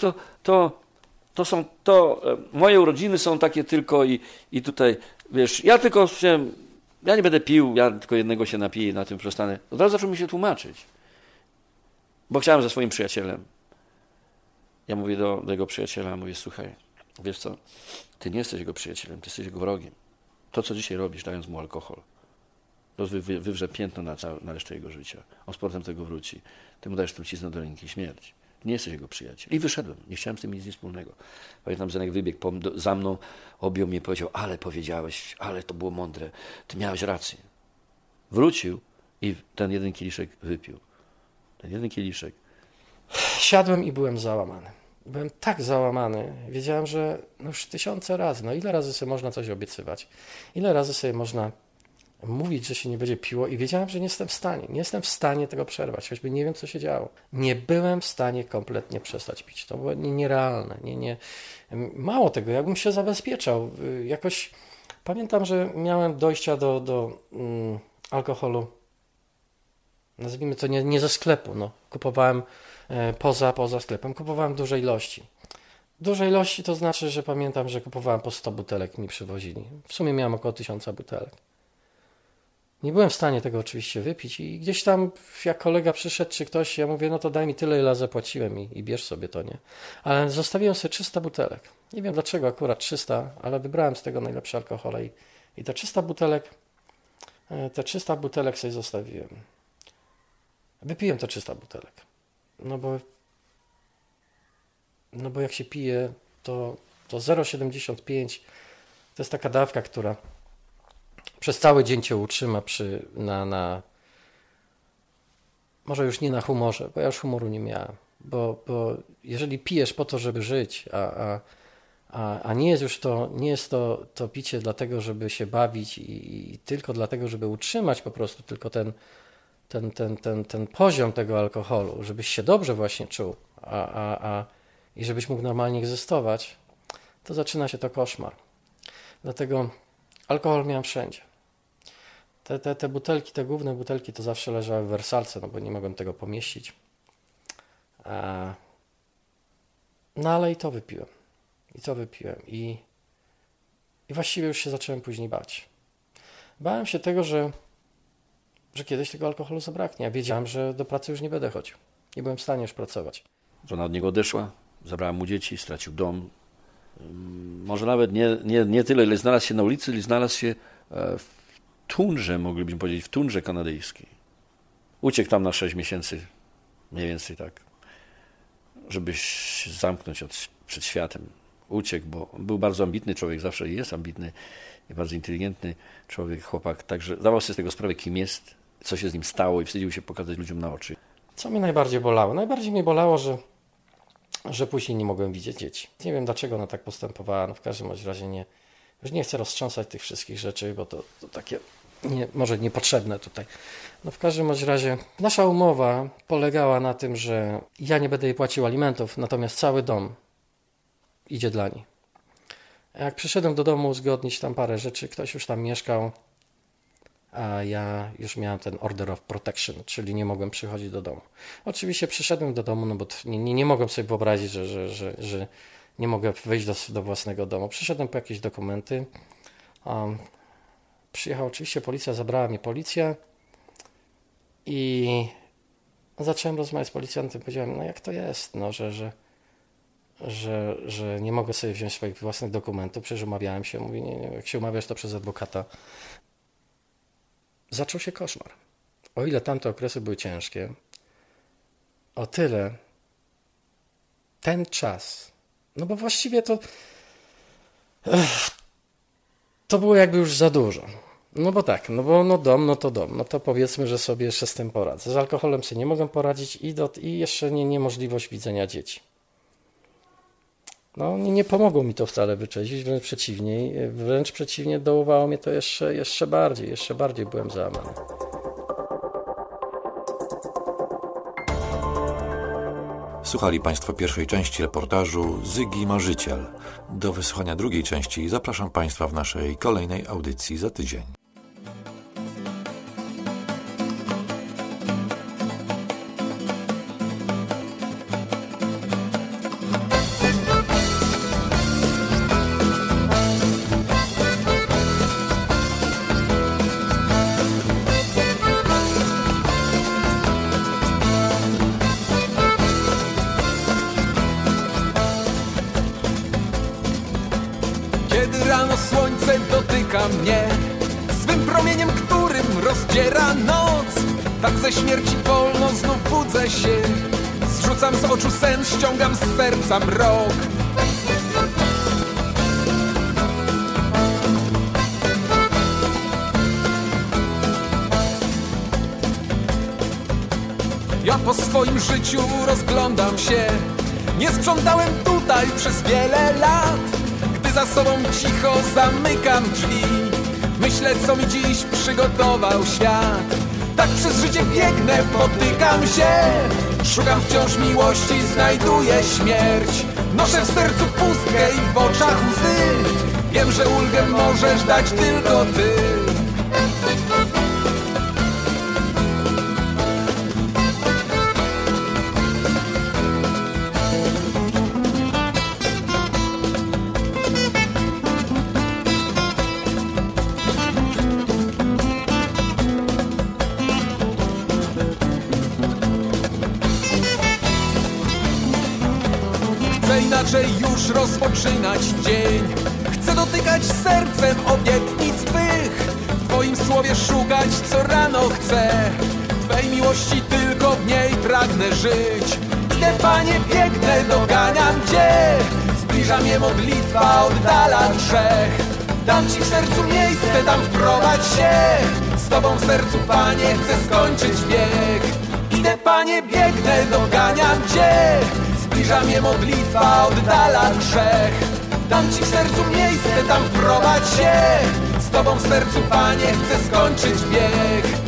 moje urodziny są takie tylko i tutaj, wiesz, ja nie będę pił, ja tylko jednego się napiję i na tym przestanę. Od razu zaczął mi się tłumaczyć, bo chciałem ze swoim przyjacielem. Ja mówię do jego przyjaciela, mówię, słuchaj, wiesz co, ty nie jesteś jego przyjacielem, ty jesteś jego wrogiem. To, co dzisiaj robisz, dając mu alkohol, to wywrze piętno na resztę jego życia. On z powrotem tego wróci. Ty mu dajesz truciznę do ręki, śmierć. Nie jesteś jego przyjaciel. I wyszedłem. Nie chciałem z tym nic wspólnego. Pamiętam, Zenek wybiegł za mną, objął mnie i powiedział, ale powiedziałeś, ale to było mądre. Ty miałeś rację. Wrócił i ten jeden kieliszek wypił. Ten jeden kieliszek. Siadłem i byłem załamany. Byłem tak załamany. Wiedziałem, że już 1000 razy, ile razy sobie można coś obiecywać? Ile razy sobie można mówić, że się nie będzie piło i wiedziałem, że nie jestem w stanie. Nie jestem w stanie tego przerwać, choćby nie wiem, co się działo. Nie byłem w stanie kompletnie przestać pić. To było nierealne. Mało tego, jakbym się zabezpieczał. Jakoś pamiętam, że miałem dojścia do alkoholu, nazwijmy to nie ze sklepu. No. Kupowałem poza sklepem, kupowałem duże ilości. Duże ilości to znaczy, że pamiętam, że kupowałem po 100 butelek, mi przywozili. W sumie miałem około 1000 butelek. Nie byłem w stanie tego oczywiście wypić i gdzieś tam jak kolega przyszedł czy ktoś, ja mówię, no to daj mi tyle, ile zapłaciłem i bierz sobie to, nie? Ale zostawiłem sobie 300 butelek. Nie wiem dlaczego akurat 300, ale wybrałem z tego najlepsze alkohole i te 300 butelek sobie zostawiłem. Wypiłem te 300 butelek. No bo jak się pije, to 0,75 to jest taka dawka, która przez cały dzień cię utrzyma może już nie na humorze, bo ja już humoru nie miałem, bo jeżeli pijesz po to, żeby żyć, a nie jest to picie dlatego, żeby się bawić i tylko dlatego, żeby utrzymać po prostu tylko ten poziom tego alkoholu, żebyś się dobrze właśnie czuł, i żebyś mógł normalnie egzystować, to zaczyna się to koszmar. Dlatego alkohol miałem wszędzie. Te butelki, te główne butelki to zawsze leżały w wersalce, no bo nie mogłem tego pomieścić. No ale i to wypiłem. I właściwie już się zacząłem później bać. Bałem się tego, że kiedyś tego alkoholu zabraknie. Ja wiedziałem, że do pracy już nie będę chodził. Nie byłem w stanie już pracować. Żona od niego odeszła, Zabrała mu dzieci, stracił dom. Może nawet nie tyle, ile znalazł się na ulicy, ile znalazł się w tundrze, moglibyśmy powiedzieć, w tundrze kanadyjskiej. Uciekł tam na 6 miesięcy, mniej więcej tak, żeby się zamknąć przed światem. Uciekł, bo był bardzo ambitny człowiek, zawsze jest ambitny i bardzo inteligentny człowiek, chłopak. Także zdawał sobie z tego sprawę, kim jest, co się z nim stało i wstydził się pokazać ludziom na oczy. Co mnie najbardziej bolało? Najbardziej mnie bolało, że później nie mogłem widzieć dzieci. Nie wiem, dlaczego ona tak postępowała, no w każdym razie nie. Już nie chcę roztrząsać tych wszystkich rzeczy, bo to takie może niepotrzebne tutaj. No w każdym razie nasza umowa polegała na tym, że ja nie będę jej płacił alimentów, natomiast cały dom idzie dla niej. A jak przyszedłem do domu uzgodnić tam parę rzeczy, ktoś już tam mieszkał, a ja już miałem ten order of protection, czyli nie mogłem przychodzić do domu. Oczywiście przyszedłem do domu, no bo nie mogłem sobie wyobrazić, że nie mogę wejść do własnego domu. Przyszedłem po jakieś dokumenty. Przyjechała oczywiście policja, zabrała mnie policja i zacząłem rozmawiać z policjantem. Powiedziałem, no jak to jest, no, że nie mogę sobie wziąć swoich własnych dokumentów, przecież umawiałem się. Mówi, nie, jak się umawiasz, to przez adwokata. Zaczął się koszmar. O ile tamte okresy były ciężkie, o tyle ten czas, no bo właściwie to było jakby już za dużo. No bo tak, no dom, no to powiedzmy, że sobie jeszcze z tym poradzę. Z alkoholem sobie nie mogę poradzić i jeszcze niemożliwość widzenia dzieci. No nie pomogło mi to wcale wyczeźwić, wręcz przeciwnie, dołowało mnie to jeszcze bardziej byłem załamany. Słuchali Państwo pierwszej części reportażu Zygi Marzyciel. Do wysłuchania drugiej części zapraszam Państwa w naszej kolejnej audycji za tydzień. Słońce dotyka mnie swym promieniem, którym rozdziera noc. Tak ze śmierci wolno znów budzę się. Zrzucam z oczu sen, ściągam z serca mrok. Ja po swoim życiu rozglądam się. Nie sprzątałem tutaj przez wiele lat. Za sobą cicho zamykam drzwi. Myślę, co mi dziś przygotował świat. Tak przez życie biegnę, potykam się. Szukam wciąż miłości, znajduję śmierć. Noszę w sercu pustkę i w oczach łzy. Wiem, że ulgę możesz dać tylko Ty. Inaczej już rozpoczynać dzień. Chcę dotykać sercem obietnic Twych. W Twoim słowie szukać co rano chcę. Twej miłości tylko w niej pragnę żyć. Idę, Panie, biegnę, doganiam Cię. Zbliża mnie modlitwa, oddala grzech. Dam Ci w sercu miejsce, tam wprowadź się. Z Tobą w sercu, Panie, chcę skończyć bieg. Idę, Panie, biegnę, doganiam Cię. Zbliża mnie modlitwa, oddala grzech. Dam Ci w sercu miejsce, tam wprowadź się. Z Tobą w sercu, Panie, chcę skończyć bieg.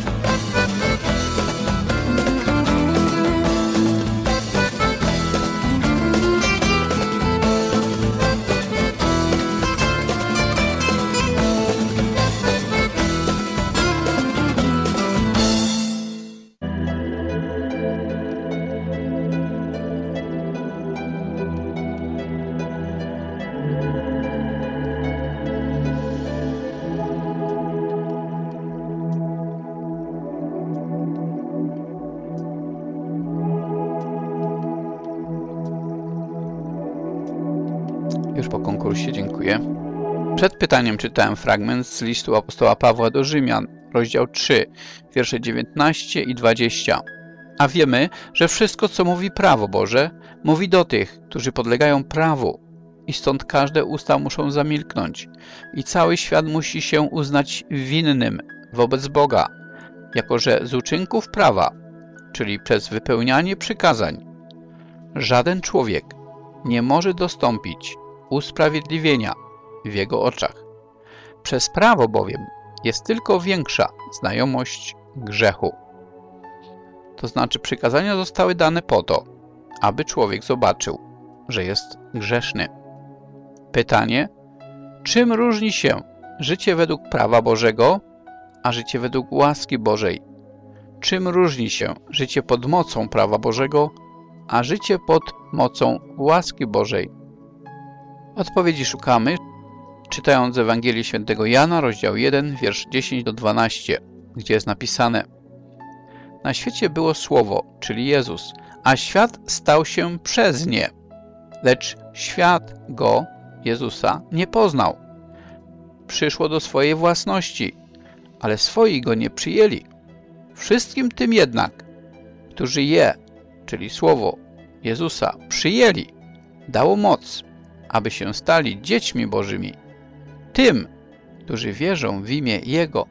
Już po konkursie, dziękuję. Przed pytaniem czytałem fragment z listu apostoła Pawła do Rzymian, rozdział 3, wiersze 19 i 20. A wiemy, że wszystko, co mówi prawo Boże, mówi do tych, którzy podlegają prawu. I stąd każde usta muszą zamilknąć. I cały świat musi się uznać winnym wobec Boga, jako że z uczynków prawa, czyli przez wypełnianie przykazań, żaden człowiek nie może dostąpić usprawiedliwienia w jego oczach. Przez prawo bowiem jest tylko większa znajomość grzechu. To znaczy przykazania zostały dane po to, aby człowiek zobaczył, że jest grzeszny. Pytanie, czym różni się życie według prawa Bożego, a życie według łaski Bożej? Czym różni się życie pod mocą prawa Bożego, a życie pod mocą łaski Bożej? Odpowiedzi szukamy, czytając Ewangelię Świętego Jana, rozdział 1, wiersz 10 do 12, gdzie jest napisane: Na świecie było Słowo, czyli Jezus, a świat stał się przez nie, lecz świat Go, Jezusa, nie poznał. Przyszło do swojej własności, ale swoi Go nie przyjęli. Wszystkim tym jednak, którzy je, czyli Słowo Jezusa, przyjęli, dało moc, aby się stali dziećmi Bożymi, tym, którzy wierzą w imię Jego.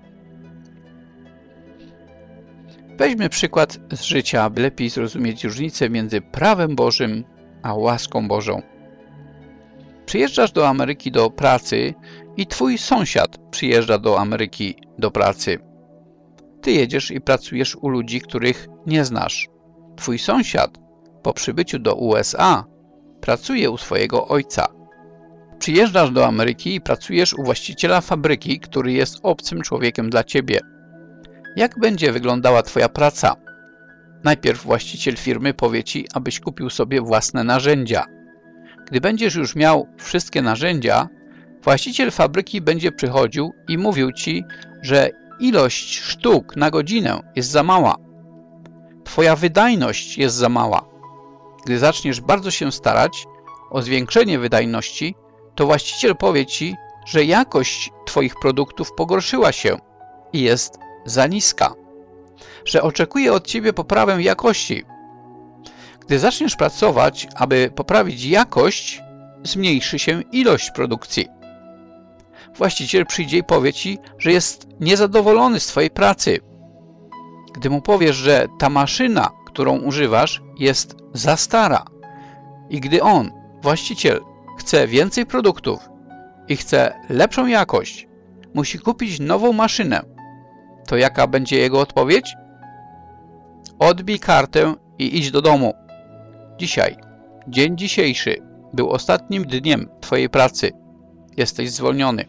Weźmy przykład z życia, aby lepiej zrozumieć różnicę między prawem Bożym a łaską Bożą. Przyjeżdżasz do Ameryki do pracy i twój sąsiad przyjeżdża do Ameryki do pracy. Ty jedziesz i pracujesz u ludzi, których nie znasz. Twój sąsiad po przybyciu do USA pracuje u swojego ojca. Przyjeżdżasz do Ameryki i pracujesz u właściciela fabryki, który jest obcym człowiekiem dla ciebie. Jak będzie wyglądała twoja praca? Najpierw właściciel firmy powie ci, abyś kupił sobie własne narzędzia. Gdy będziesz już miał wszystkie narzędzia, właściciel fabryki będzie przychodził i mówił ci, że ilość sztuk na godzinę jest za mała. Twoja wydajność jest za mała. Gdy zaczniesz bardzo się starać o zwiększenie wydajności, to właściciel powie ci, że jakość twoich produktów pogorszyła się i jest za niska, że oczekuje od ciebie poprawy jakości. Gdy zaczniesz pracować, aby poprawić jakość, zmniejszy się ilość produkcji. Właściciel przyjdzie i powie ci, że jest niezadowolony z twojej pracy. Gdy mu powiesz, że ta maszyna, którą używasz, jest za stara i gdy on, właściciel, chce więcej produktów i chce lepszą jakość, musi kupić nową maszynę, to jaka będzie jego odpowiedź? Odbij kartę i idź do domu. Dzisiaj, dzień dzisiejszy, był ostatnim dniem twojej pracy. Jesteś zwolniony.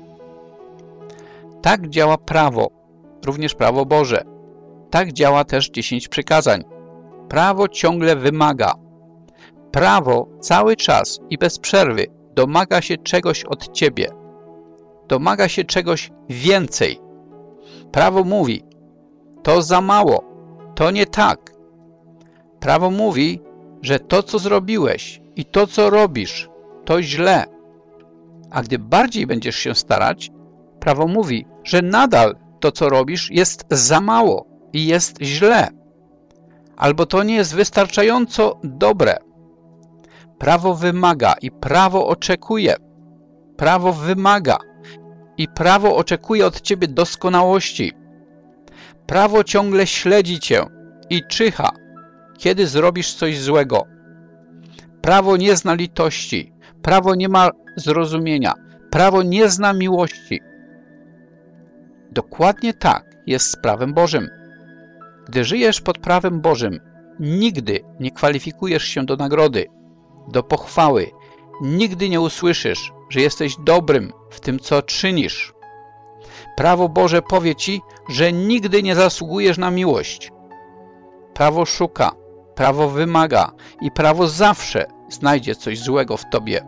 Tak działa prawo, również prawo Boże. Tak działa też 10 przykazań. Prawo ciągle wymaga. Prawo cały czas i bez przerwy domaga się czegoś od ciebie. Domaga się czegoś więcej. Prawo mówi, to za mało, to nie tak. Prawo mówi, że to, co zrobiłeś i to, co robisz, to źle. A gdy bardziej będziesz się starać, prawo mówi, że nadal to, co robisz, jest za mało i jest źle. Albo to nie jest wystarczająco dobre. Prawo wymaga i prawo oczekuje. Prawo wymaga i prawo oczekuje od ciebie doskonałości. Prawo ciągle śledzi cię i czyha, kiedy zrobisz coś złego. Prawo nie zna litości. Prawo nie ma zrozumienia. Prawo nie zna miłości. Dokładnie tak jest z prawem Bożym. Gdy żyjesz pod prawem Bożym, nigdy nie kwalifikujesz się do nagrody, do pochwały. Nigdy nie usłyszysz, że jesteś dobrym w tym, co czynisz. Prawo Boże powie ci, że nigdy nie zasługujesz na miłość. Prawo szuka, prawo wymaga i prawo zawsze znajdzie coś złego w tobie.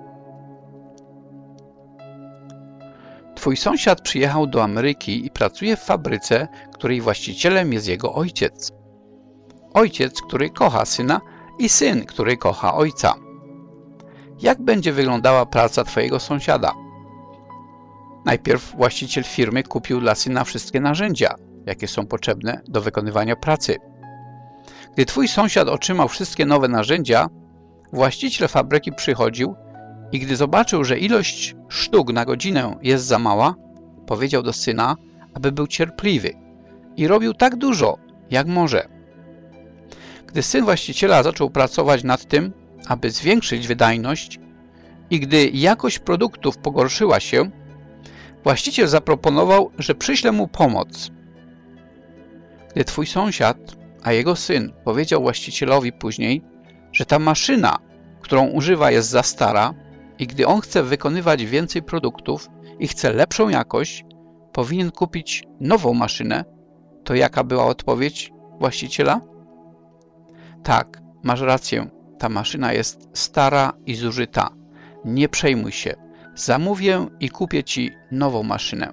Twój sąsiad przyjechał do Ameryki i pracuje w fabryce, której właścicielem jest jego ojciec. Ojciec, który kocha syna i syn, który kocha ojca. Jak będzie wyglądała praca twojego sąsiada? Najpierw właściciel firmy kupił dla syna wszystkie narzędzia, jakie są potrzebne do wykonywania pracy. Gdy twój sąsiad otrzymał wszystkie nowe narzędzia, właściciel fabryki przychodził i gdy zobaczył, że ilość sztuk na godzinę jest za mała, powiedział do syna, aby był cierpliwy i robił tak dużo, jak może. Gdy syn właściciela zaczął pracować nad tym, aby zwiększyć wydajność i gdy jakość produktów pogorszyła się, właściciel zaproponował, że przyśle mu pomoc. Gdy twój sąsiad, a jego syn powiedział właścicielowi później, że ta maszyna, którą używa, jest za stara i gdy on chce wykonywać więcej produktów i chce lepszą jakość, powinien kupić nową maszynę, to jaka była odpowiedź właściciela? Tak, masz rację, ta maszyna jest stara i zużyta. Nie przejmuj się, zamówię i kupię ci nową maszynę.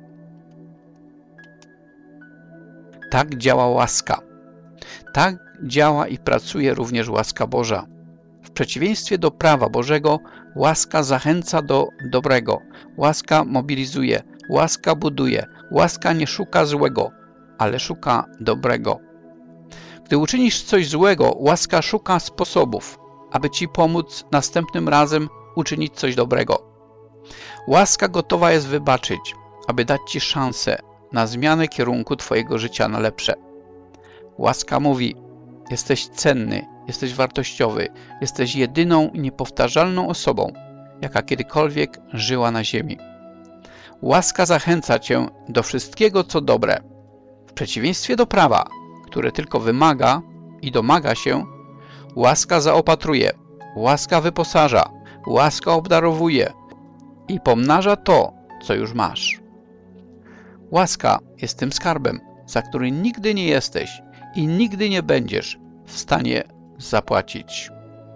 Tak działa łaska. Tak działa i pracuje również łaska Boża. W przeciwieństwie do prawa Bożego, łaska zachęca do dobrego, łaska mobilizuje, łaska buduje, łaska nie szuka złego, ale szuka dobrego. Gdy uczynisz coś złego, łaska szuka sposobów, aby ci pomóc następnym razem uczynić coś dobrego. Łaska gotowa jest wybaczyć, aby dać ci szansę na zmianę kierunku twojego życia na lepsze. Łaska mówi: jesteś cenny, jesteś wartościowy, jesteś jedyną i niepowtarzalną osobą, jaka kiedykolwiek żyła na ziemi. Łaska zachęca cię do wszystkiego, co dobre. W przeciwieństwie do prawa, które tylko wymaga i domaga się, łaska zaopatruje, łaska wyposaża, łaska obdarowuje i pomnaża to, co już masz. Łaska jest tym skarbem, za który nigdy nie jesteś i nigdy nie będziesz w stanie zapłacić.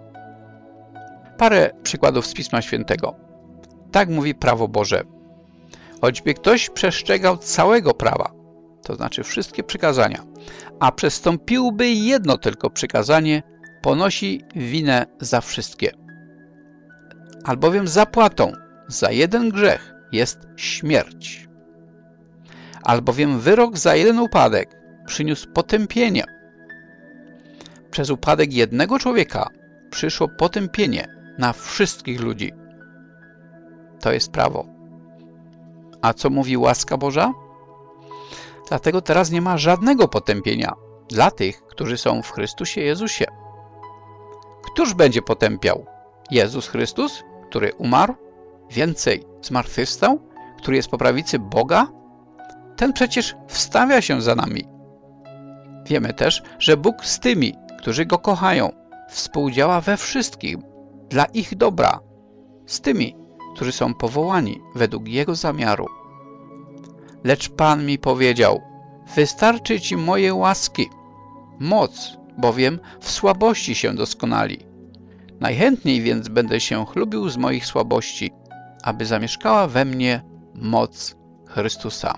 Parę przykładów z Pisma Świętego. Tak mówi prawo Boże. Choćby ktoś przestrzegał całego prawa, to znaczy wszystkie przykazania, a przestąpiłby jedno tylko przykazanie, ponosi winę za wszystkie. Albowiem zapłatą za jeden grzech jest śmierć. Albowiem wyrok za jeden upadek przyniósł potępienie. Przez upadek jednego człowieka przyszło potępienie na wszystkich ludzi. To jest prawo. A co mówi łaska Boża? Dlatego teraz nie ma żadnego potępienia dla tych, którzy są w Chrystusie Jezusie. Któż będzie potępiał? Jezus Chrystus, który umarł? Więcej, zmartwychwstał? Który jest po prawicy Boga? Ten przecież wstawia się za nami. Wiemy też, że Bóg z tymi, którzy Go kochają, współdziała we wszystkim dla ich dobra, z tymi, którzy są powołani według Jego zamiaru. Lecz Pan mi powiedział: wystarczy ci moje łaski, moc bowiem w słabości się doskonali. Najchętniej więc będę się chlubił z moich słabości, aby zamieszkała we mnie moc Chrystusa.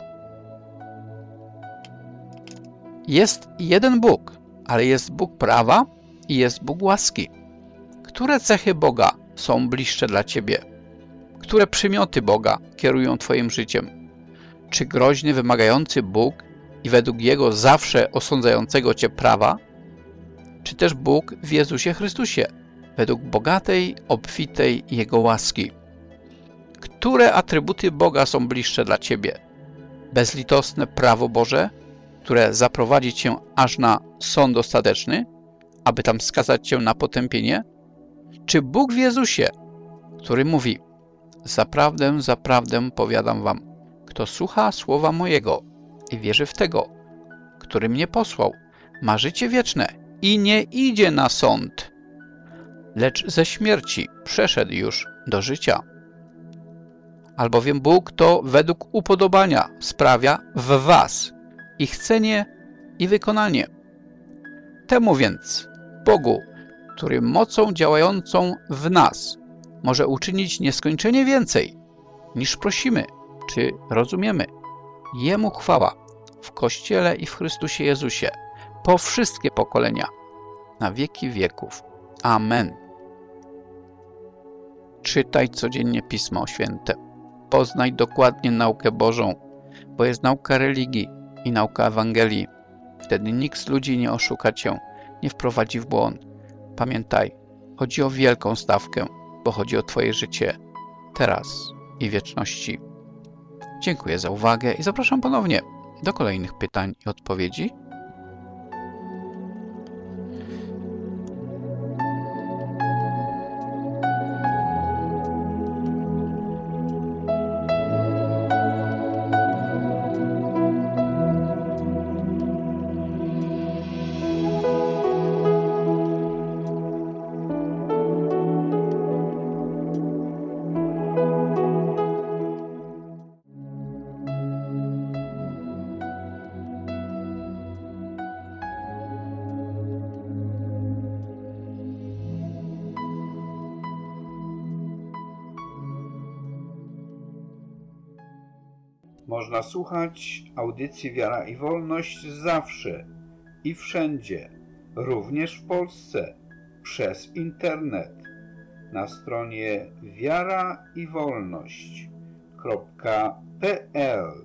Jest jeden Bóg, ale jest Bóg prawa i jest Bóg łaski. Które cechy Boga są bliższe dla ciebie? Które przymioty Boga kierują twoim życiem? Czy groźny, wymagający Bóg i według Jego zawsze osądzającego cię prawa? Czy też Bóg w Jezusie Chrystusie, według bogatej, obfitej Jego łaski? Które atrybuty Boga są bliższe dla ciebie? Bezlitosne prawo Boże, które zaprowadzi cię aż na sąd ostateczny, aby tam skazać cię na potępienie? Czy Bóg w Jezusie, który mówi: zaprawdę, zaprawdę powiadam wam, kto słucha słowa mojego i wierzy w tego, który mnie posłał, ma życie wieczne i nie idzie na sąd, lecz ze śmierci przeszedł już do życia. Albowiem Bóg to według upodobania sprawia w was i chcenie i wykonanie. Temu więc Bogu, który mocą działającą w nas może uczynić nieskończenie więcej, niż prosimy czy rozumiemy, Jemu chwała w Kościele i w Chrystusie Jezusie po wszystkie pokolenia, na wieki wieków. Amen. Czytaj codziennie Pismo Święte. Poznaj dokładnie naukę Bożą, bo jest nauka religii i nauka Ewangelii. Wtedy nikt z ludzi nie oszuka cię, nie wprowadzi w błąd. Pamiętaj, chodzi o wielką stawkę, bo chodzi o twoje życie, teraz i wieczności. Dziękuję za uwagę i zapraszam ponownie do kolejnych pytań i odpowiedzi. Można słuchać audycji Wiara i Wolność zawsze i wszędzie, również w Polsce, przez internet na stronie wiaraiwolność.pl.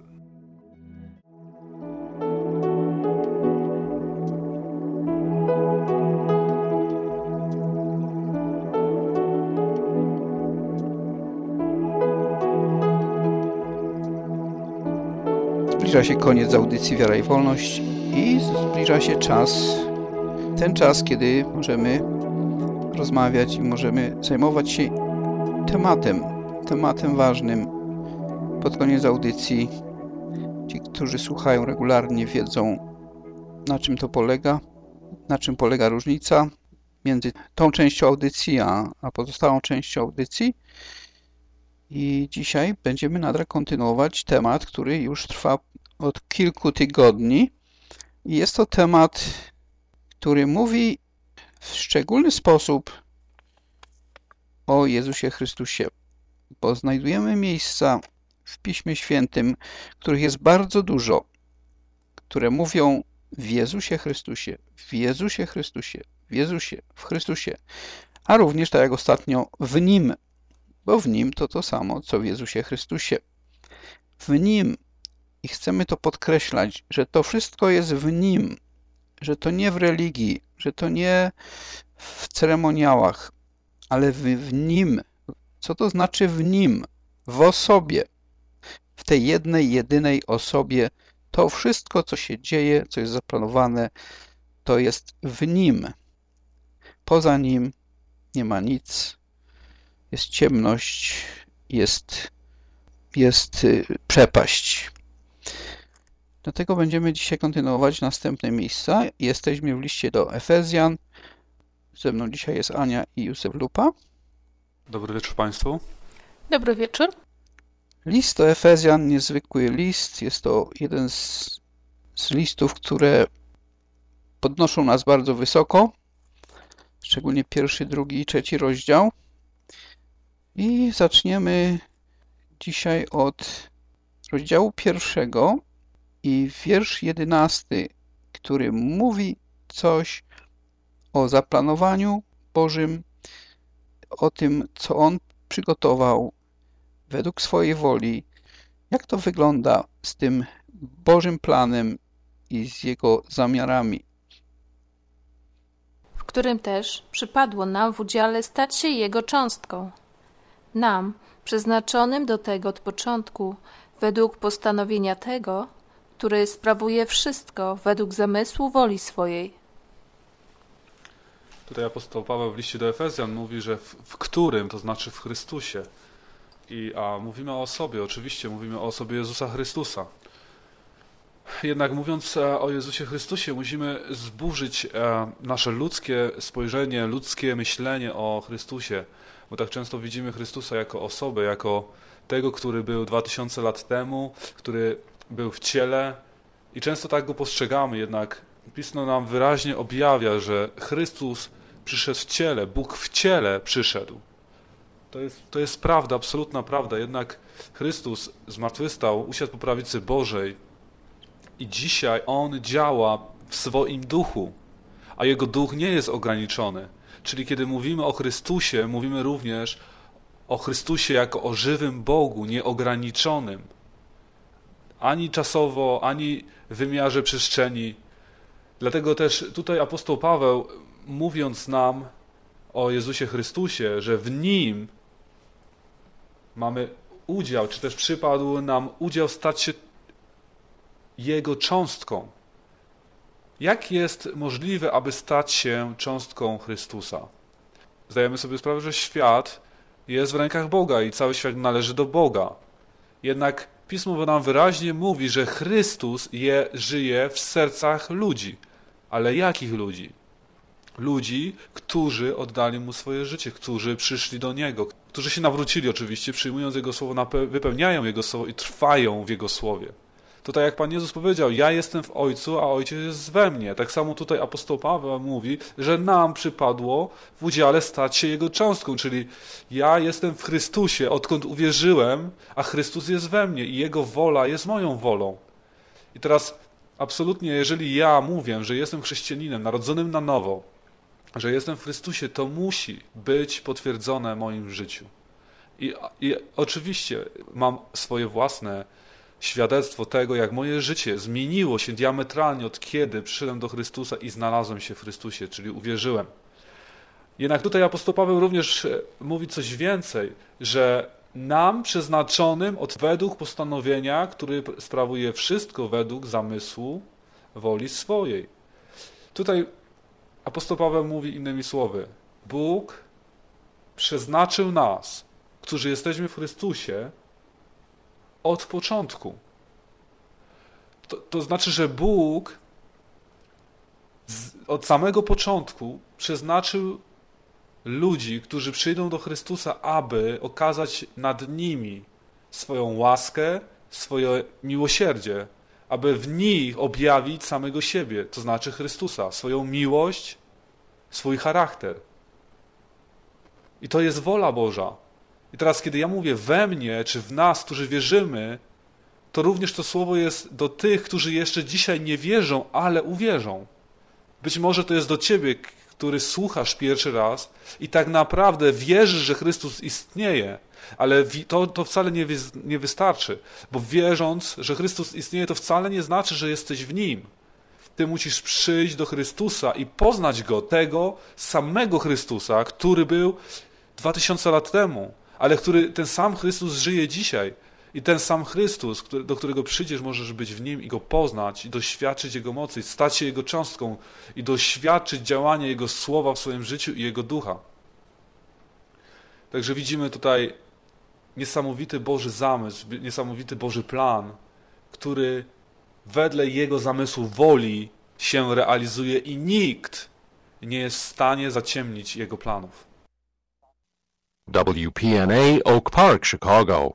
Zbliża się koniec audycji Wiara i Wolność i zbliża się ten czas, kiedy możemy rozmawiać i możemy zajmować się tematem ważnym. Pod koniec audycji ci, którzy słuchają regularnie, wiedzą, na czym to polega, na czym polega różnica między tą częścią audycji a pozostałą częścią audycji. I dzisiaj będziemy nadal kontynuować temat, który już trwa od kilku tygodni. I jest to temat, który mówi w szczególny sposób o Jezusie Chrystusie, bo znajdujemy miejsca w Piśmie Świętym, których jest bardzo dużo, które mówią w Jezusie Chrystusie, w Jezusie Chrystusie, w Jezusie, w Chrystusie, a również, tak jak ostatnio, w Nim, bo w Nim to samo, co w Jezusie Chrystusie. W Nim. I chcemy to podkreślać, że to wszystko jest w Nim, że to nie w religii, że to nie w ceremoniałach, ale w Nim. Co to znaczy w Nim? W osobie. W tej jednej, jedynej osobie. To wszystko, co się dzieje, co jest zaplanowane, to jest w Nim. Poza Nim nie ma nic. Jest ciemność, jest przepaść. Dlatego będziemy dzisiaj kontynuować następne miejsca. Jesteśmy w liście do Efezjan. Ze mną dzisiaj jest Ania i Józef Lupa. Dobry wieczór Państwu. Dobry wieczór. List do Efezjan, niezwykły list. Jest to jeden z listów, które podnoszą nas bardzo wysoko. Szczególnie 1., 2. i 3. rozdział. I zaczniemy dzisiaj od rozdziału 1 i wiersz 11, który mówi coś o zaplanowaniu Bożym, o tym, co On przygotował według swojej woli, jak to wygląda z tym Bożym planem i z Jego zamiarami. W którym też przypadło nam w udziale stać się Jego cząstką. Nam, przeznaczonym do tego od początku, według postanowienia tego, który sprawuje wszystko według zamysłu woli swojej. Tutaj apostoł Paweł w liście do Efezjan mówi, że w którym, to znaczy w Chrystusie. A mówimy o osobie, oczywiście mówimy o osobie Jezusa Chrystusa. Jednak mówiąc o Jezusie Chrystusie, musimy zburzyć nasze ludzkie spojrzenie, ludzkie myślenie o Chrystusie, bo tak często widzimy Chrystusa jako osobę, jako tego, który był 2000 lat temu, który był w ciele i często tak go postrzegamy, jednak Pismo nam wyraźnie objawia, że Chrystus przyszedł w ciele, Bóg w ciele przyszedł. To jest prawda, absolutna prawda, jednak Chrystus zmartwychwstał, usiadł po prawicy Bożej i dzisiaj On działa w swoim duchu, a Jego duch nie jest ograniczony. Czyli kiedy mówimy o Chrystusie, mówimy również o Chrystusie jako o żywym Bogu, nieograniczonym, ani czasowo, ani w wymiarze przestrzeni. Dlatego też tutaj apostoł Paweł, mówiąc nam o Jezusie Chrystusie, że w Nim mamy udział, czy też przypadł nam udział stać się Jego cząstką. Jak jest możliwe, aby stać się cząstką Chrystusa? Zdajemy sobie sprawę, że świat jest w rękach Boga i cały świat należy do Boga. Jednak Pismo nam wyraźnie mówi, że Chrystus żyje w sercach ludzi. Ale jakich ludzi? Ludzi, którzy oddali Mu swoje życie, którzy przyszli do Niego, którzy się nawrócili oczywiście, przyjmując Jego Słowo, wypełniają Jego Słowo i trwają w Jego Słowie. To tak jak Pan Jezus powiedział, ja jestem w Ojcu, a Ojciec jest we mnie. Tak samo tutaj apostoł Paweł mówi, że nam przypadło w udziale stać się Jego cząstką, czyli ja jestem w Chrystusie, odkąd uwierzyłem, a Chrystus jest we mnie i Jego wola jest moją wolą. I teraz absolutnie, jeżeli ja mówię, że jestem chrześcijaninem, narodzonym na nowo, że jestem w Chrystusie, to musi być potwierdzone w moim życiu. I oczywiście mam swoje własne świadectwo tego, jak moje życie zmieniło się diametralnie od kiedy przyszedłem do Chrystusa i znalazłem się w Chrystusie, czyli uwierzyłem. Jednak tutaj apostoł Paweł również mówi coś więcej, że nam przeznaczonym według postanowienia, który sprawuje wszystko według zamysłu woli swojej. Tutaj apostoł Paweł mówi innymi słowy. Bóg przeznaczył nas, którzy jesteśmy w Chrystusie, od początku. To znaczy, że Bóg od samego początku przeznaczył ludzi, którzy przyjdą do Chrystusa, aby okazać nad nimi swoją łaskę, swoje miłosierdzie, aby w nich objawić samego siebie, to znaczy Chrystusa, swoją miłość, swój charakter. I to jest wola Boża. I teraz, kiedy ja mówię we mnie, czy w nas, którzy wierzymy, to również to słowo jest do tych, którzy jeszcze dzisiaj nie wierzą, ale uwierzą. Być może to jest do ciebie, który słuchasz pierwszy raz i tak naprawdę wierzysz, że Chrystus istnieje, ale to wcale nie wystarczy, bo wierząc, że Chrystus istnieje, to wcale nie znaczy, że jesteś w Nim. Ty musisz przyjść do Chrystusa i poznać Go, tego samego Chrystusa, który był 2000 lat temu, ale ten sam Chrystus żyje dzisiaj. I ten sam Chrystus, do którego przyjdziesz, możesz być w Nim i Go poznać, i doświadczyć Jego mocy, stać się Jego cząstką i doświadczyć działania Jego Słowa w swoim życiu i Jego Ducha. Także widzimy tutaj niesamowity Boży zamysł, niesamowity Boży plan, który wedle Jego zamysłu woli się realizuje i nikt nie jest w stanie zaciemnić Jego planów. WPNA Oak Park, Chicago.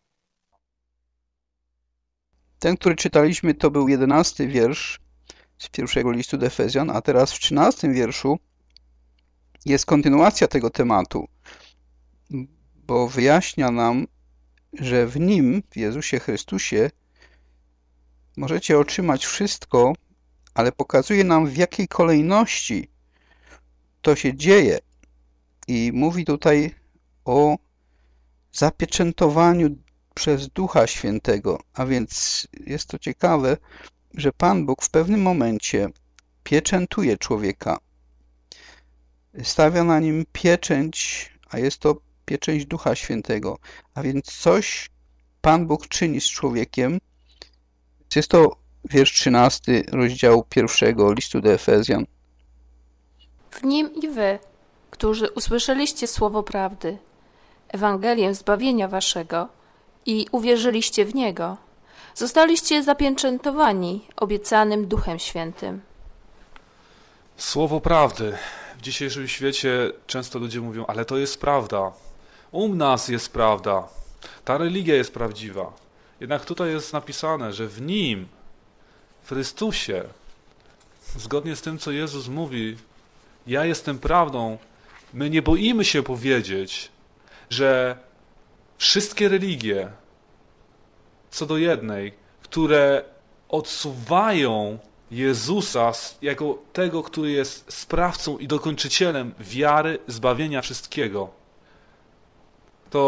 Ten, który czytaliśmy, to był 11 wiersz z pierwszego listu do Efezjan, a teraz w 13 wierszu jest kontynuacja tego tematu, bo wyjaśnia nam, że w Nim, w Jezusie Chrystusie, możecie otrzymać wszystko, ale pokazuje nam, w jakiej kolejności to się dzieje. I mówi tutaj o zapieczętowaniu przez Ducha Świętego, a więc jest to ciekawe, że Pan Bóg w pewnym momencie pieczętuje człowieka. Stawia na nim pieczęć, a jest to pieczęć Ducha Świętego. A więc coś Pan Bóg czyni z człowiekiem. Jest to wiersz 13 rozdziału 1 listu do Efezjan. W Nim i wy, którzy usłyszeliście słowo prawdy, Ewangelię zbawienia waszego i uwierzyliście w Niego, zostaliście zapieczętowani obiecanym Duchem Świętym. Słowo prawdy. W dzisiejszym świecie często ludzie mówią, ale to jest prawda. U nas jest prawda. Ta religia jest prawdziwa. Jednak tutaj jest napisane, że w Nim, w Chrystusie, zgodnie z tym, co Jezus mówi, ja jestem prawdą, my nie boimy się powiedzieć, że wszystkie religie, co do jednej, które odsuwają Jezusa jako tego, który jest sprawcą i dokończycielem wiary, zbawienia wszystkiego, to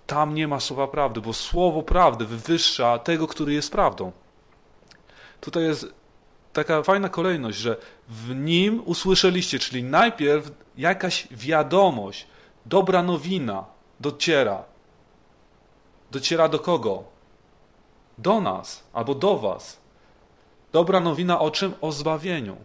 tam nie ma słowa prawdy, bo słowo prawdy wywyższa tego, który jest prawdą. Tutaj jest taka fajna kolejność, że w nim usłyszeliście, czyli najpierw jakaś wiadomość, dobra nowina dociera. Dociera do kogo? Do nas albo do was. Dobra nowina o czym? O zbawieniu.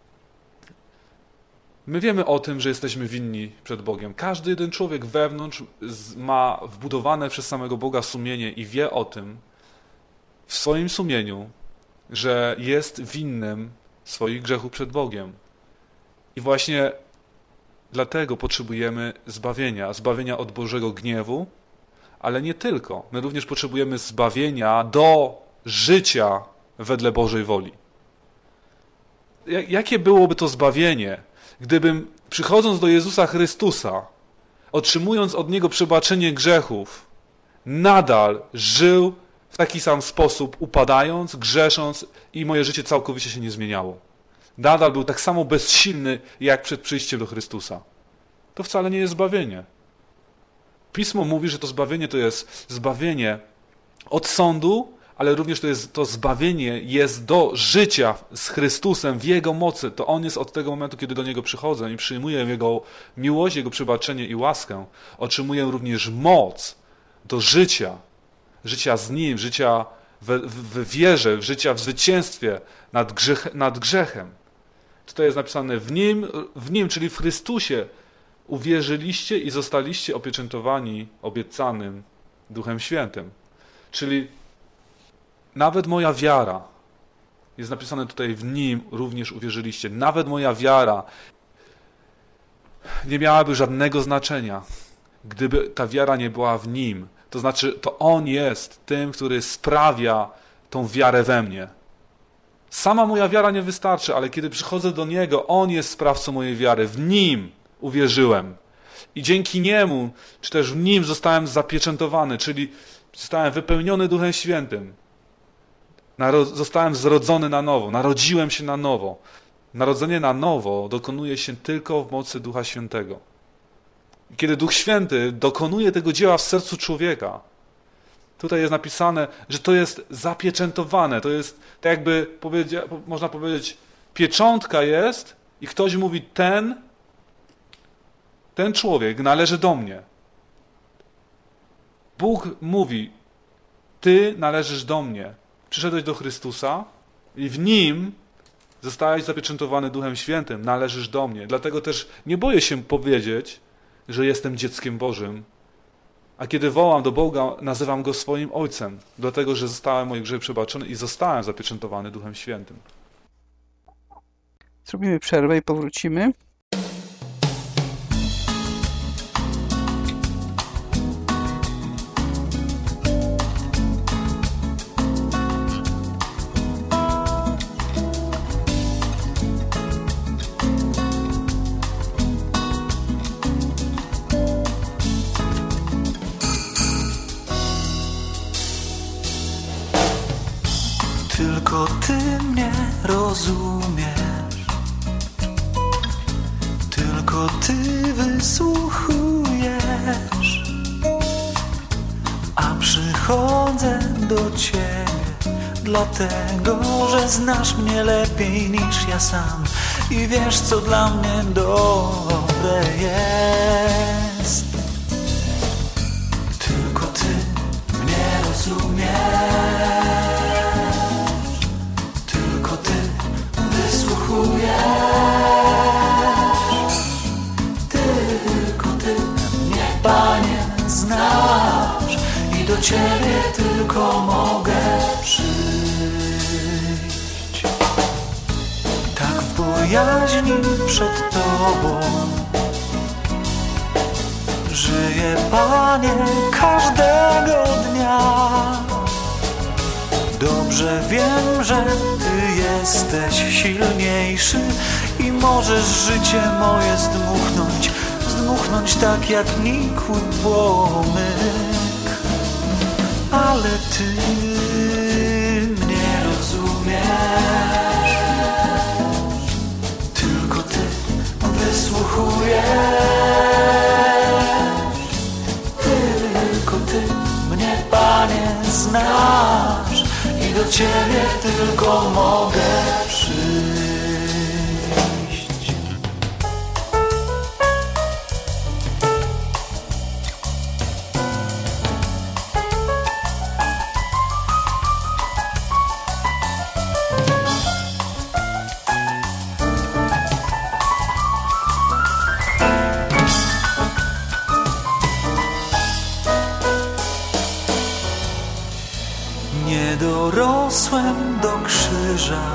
My wiemy o tym, że jesteśmy winni przed Bogiem. Każdy jeden człowiek wewnątrz ma wbudowane przez samego Boga sumienie i wie o tym w swoim sumieniu, że jest winnym swoich grzechów przed Bogiem. I właśnie dlatego potrzebujemy zbawienia. Zbawienia od Bożego gniewu, ale nie tylko. My również potrzebujemy zbawienia do życia wedle Bożej woli. Jakie byłoby to zbawienie, gdybym przychodząc do Jezusa Chrystusa, otrzymując od Niego przebaczenie grzechów, nadal żył w taki sam sposób, upadając, grzesząc i moje życie całkowicie się nie zmieniało. Nadal był tak samo bezsilny, jak przed przyjściem do Chrystusa. To wcale nie jest zbawienie. Pismo mówi, że to zbawienie to jest zbawienie od sądu, ale również to zbawienie jest do życia z Chrystusem w Jego mocy. To On jest od tego momentu, kiedy do Niego przychodzę i przyjmuję Jego miłość, Jego przebaczenie i łaskę. Otrzymuję również moc do życia. Życia z Nim, życia w wierze, życia w zwycięstwie nad grzechem. Tutaj jest napisane w Nim, czyli w Chrystusie, uwierzyliście i zostaliście opieczętowani obiecanym Duchem Świętym. Czyli nawet moja wiara, jest napisane tutaj w Nim również uwierzyliście, nawet moja wiara nie miałaby żadnego znaczenia, gdyby ta wiara nie była w Nim. To znaczy, to On jest tym, który sprawia tą wiarę we mnie. Sama moja wiara nie wystarczy, ale kiedy przychodzę do Niego, On jest sprawcą mojej wiary. W Nim uwierzyłem. I dzięki Niemu, czy też w Nim zostałem zapieczętowany, czyli zostałem wypełniony Duchem Świętym. Zostałem zrodzony na nowo, narodziłem się na nowo. Narodzenie na nowo dokonuje się tylko w mocy Ducha Świętego. I kiedy Duch Święty dokonuje tego dzieła w sercu człowieka, tutaj jest napisane, że to jest zapieczętowane. To jest, tak jakby można powiedzieć, pieczątka jest i ktoś mówi, ten człowiek należy do mnie. Bóg mówi, ty należysz do mnie. Przyszedłeś do Chrystusa i w Nim zostałeś zapieczętowany Duchem Świętym. Należysz do mnie. Dlatego też nie boję się powiedzieć, że jestem dzieckiem Bożym. A kiedy wołam do Boga, nazywam Go swoim Ojcem. Dlatego, że zostałem moje grzechy przebaczone i zostałem zapieczętowany Duchem Świętym. Zrobimy przerwę i powrócimy. Tylko Ty mnie rozumiesz, tylko Ty wysłuchujesz, a przychodzę do Ciebie dlatego, że znasz mnie lepiej niż ja sam i wiesz, co dla mnie dobre jest. Tylko Ty mnie rozumiesz, tylko Ty mnie, Panie, znasz i do Ciebie tylko mogę przyjść. Tak w bojaźni przed Tobą żyję, Panie, każdego dnia. Dobrze wiem, że Ty jesteś silniejszy i możesz życie moje zdmuchnąć tak jak nikły płomyk. Ale Ty mnie rozumiesz, tylko Ty wysłuchujesz, tylko Ty znasz i do Ciebie tylko mogę przyjść. Nie dorosłem do krzyża,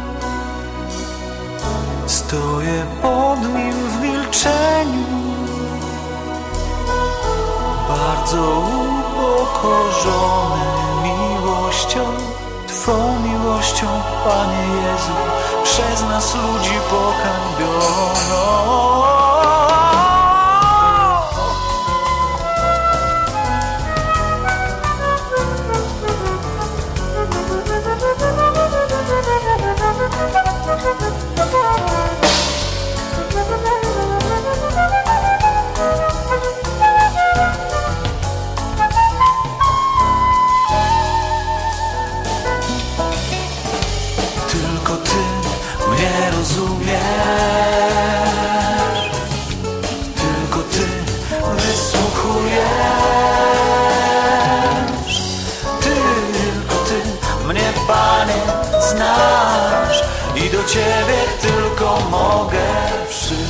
stoję pod nim w milczeniu, bardzo upokorzony miłością, Twą miłością, Panie Jezu, przez nas ludzi pohańbiono. Tylko Ty mnie rozumiesz, tylko Ty wysłuchujesz, tylko Ty mnie, Panie, znasz i do Ciebie tylko mogę przyjść.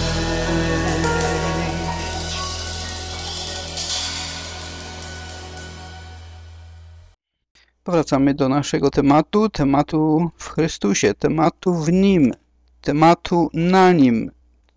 Powracamy do naszego tematu w Chrystusie, tematu w Nim, tematu na Nim.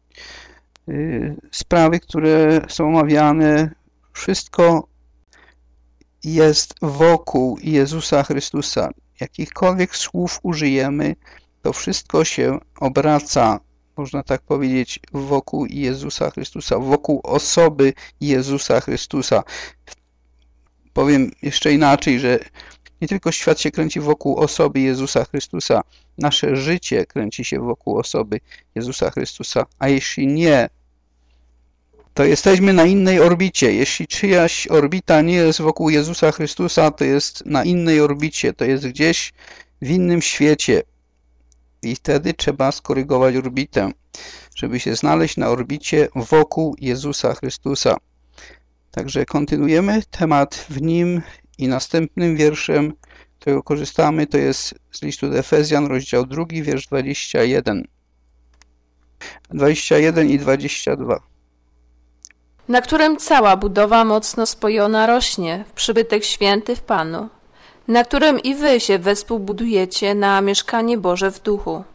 Sprawy, które są omawiane, wszystko jest wokół Jezusa Chrystusa. Jakichkolwiek słów użyjemy, to wszystko się obraca, można tak powiedzieć, wokół Jezusa Chrystusa, wokół osoby Jezusa Chrystusa. Powiem jeszcze inaczej, że nie tylko świat się kręci wokół osoby Jezusa Chrystusa, nasze życie kręci się wokół osoby Jezusa Chrystusa, a jeśli nie, to jesteśmy na innej orbicie. Jeśli czyjaś orbita nie jest wokół Jezusa Chrystusa, to jest na innej orbicie, to jest gdzieś w innym świecie. I wtedy trzeba skorygować orbitę, żeby się znaleźć na orbicie wokół Jezusa Chrystusa. Także kontynuujemy temat w Nim i następnym wierszem, którego korzystamy, to jest z listu do Efezjan, rozdział 2, wiersz 21. 21 i 22. Na którym cała budowa mocno spojona rośnie w przybytek święty w Panu, na którym i wy się wespół budujecie na mieszkanie Boże w duchu.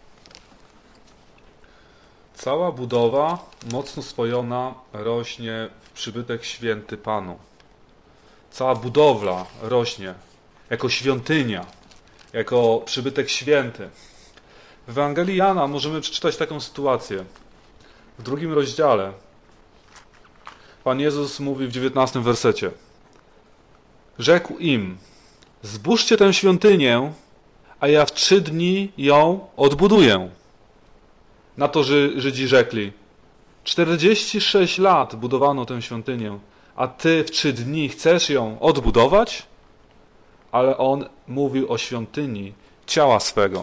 Cała budowa mocno spojona rośnie w przybytek święty Panu. Cała budowla rośnie jako świątynia, jako przybytek święty. W Ewangelii Jana możemy przeczytać taką sytuację. W 2 rozdziale Pan Jezus mówi w 19 wersecie: rzekł im: zbóżcie tę świątynię, a ja w 3 dni ją odbuduję. Na to Żydzi rzekli: 46 lat budowano tę świątynię, a ty w 3 dni chcesz ją odbudować? Ale on mówił o świątyni ciała swego.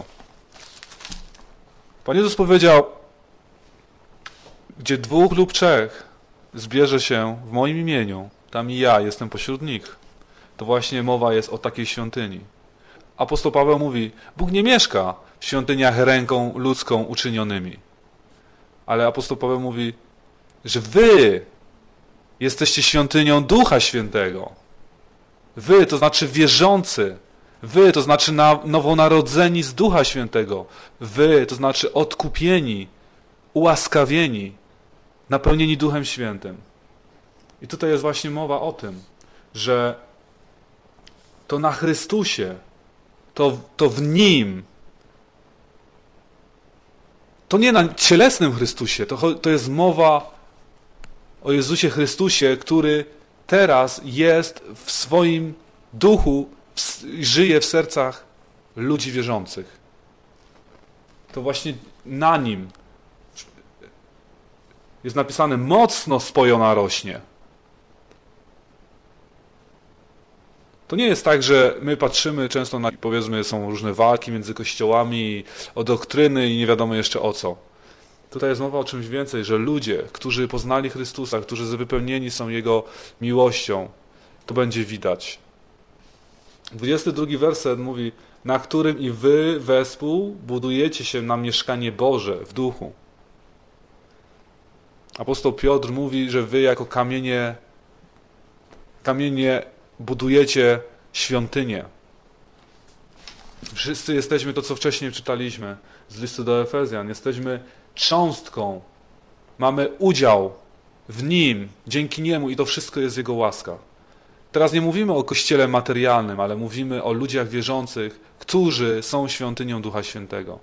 Pan Jezus powiedział: gdzie 2 lub 3 zbierze się w moim imieniu, tam i ja jestem pośród nich. To właśnie mowa jest o takiej świątyni. Apostoł Paweł mówi: Bóg nie mieszka w świątyniach ręką ludzką uczynionymi. Ale apostoł Paweł mówi, że wy jesteście świątynią Ducha Świętego. Wy, to znaczy wierzący. Wy, to znaczy nowonarodzeni z Ducha Świętego. Wy, to znaczy odkupieni, ułaskawieni, napełnieni Duchem Świętym. I tutaj jest właśnie mowa o tym, że to na Chrystusie, to w Nim, to nie na cielesnym Chrystusie, to jest mowa o Jezusie Chrystusie, który teraz jest w swoim duchu, żyje w sercach ludzi wierzących. To właśnie na Nim jest napisane: mocno spojona rośnie. To nie jest tak, że my patrzymy często na, powiedzmy, są różne walki między kościołami o doktryny i nie wiadomo jeszcze o co. Tutaj jest mowa o czymś więcej, że ludzie, którzy poznali Chrystusa, którzy wypełnieni są Jego miłością, to będzie widać. 22 werset mówi, na którym i wy wespół budujecie się na mieszkanie Boże w duchu. Apostoł Piotr mówi, że wy jako kamienie budujecie świątynię. Wszyscy jesteśmy, to co wcześniej czytaliśmy z listu do Efezjan, jesteśmy cząstką, mamy udział w Nim, dzięki Niemu i to wszystko jest Jego łaska. Teraz nie mówimy o Kościele materialnym, ale mówimy o ludziach wierzących, którzy są świątynią Ducha Świętego.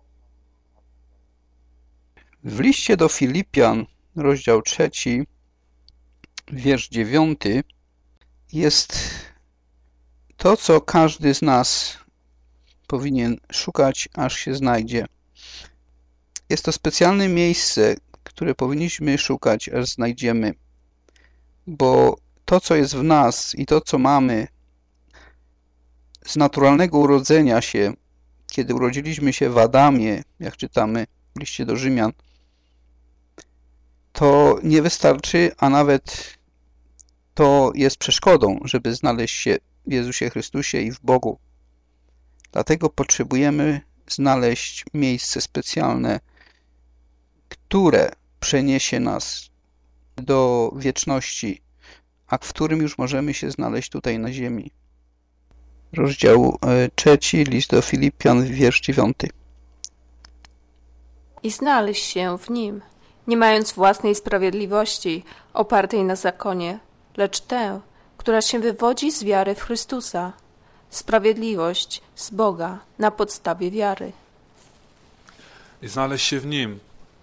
W liście do Filipian, rozdział 3, wiersz 9, jest to, co każdy z nas powinien szukać, aż się znajdzie. Jest to specjalne miejsce, które powinniśmy szukać, aż znajdziemy, bo to, co jest w nas i to, co mamy z naturalnego urodzenia się, kiedy urodziliśmy się w Adamie, jak czytamy w liście do Rzymian, to nie wystarczy, a nawet to jest przeszkodą, żeby znaleźć się w Jezusie Chrystusie i w Bogu. Dlatego potrzebujemy znaleźć miejsce specjalne, które przeniesie nas do wieczności, a w którym już możemy się znaleźć tutaj na ziemi. Rozdział 3, list do Filipian, wiersz 9. I znaleźć się w Nim, nie mając własnej sprawiedliwości opartej na zakonie, lecz tę, która się wywodzi z wiary w Chrystusa, sprawiedliwość z Boga na podstawie wiary. I znaleźć się w Nim.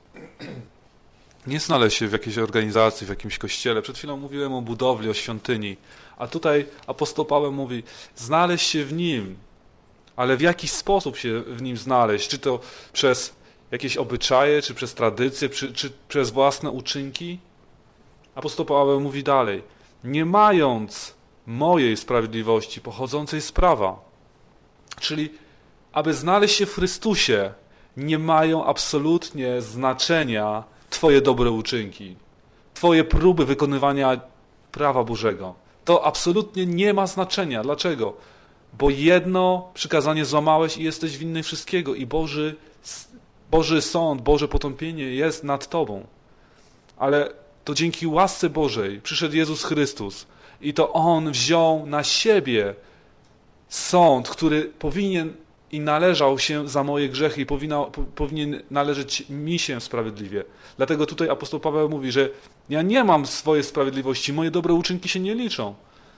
Nie znaleźć się w jakiejś organizacji, w jakimś kościele. Przed chwilą mówiłem o budowli, o świątyni. A tutaj apostoł Paweł mówi, znaleźć się w Nim. Ale w jaki sposób się w Nim znaleźć? Czy to przez jakieś obyczaje, czy przez tradycje, czy przez własne uczynki? Apostoł Paweł mówi dalej. Nie mając mojej sprawiedliwości pochodzącej z prawa. Czyli aby znaleźć się w Chrystusie, nie mają absolutnie znaczenia Twoje dobre uczynki, Twoje próby wykonywania prawa Bożego. To absolutnie nie ma znaczenia. Dlaczego? Bo jedno przykazanie złamałeś i jesteś winny wszystkiego i Boży sąd, Boże potąpienie jest nad Tobą. Ale to dzięki łasce Bożej przyszedł Jezus Chrystus i to On wziął na siebie sąd, który powinien i należał się za moje grzechy i powinien należeć mi się sprawiedliwie. Dlatego tutaj apostoł Paweł mówi, że ja nie mam swojej sprawiedliwości, moje dobre uczynki się nie liczą.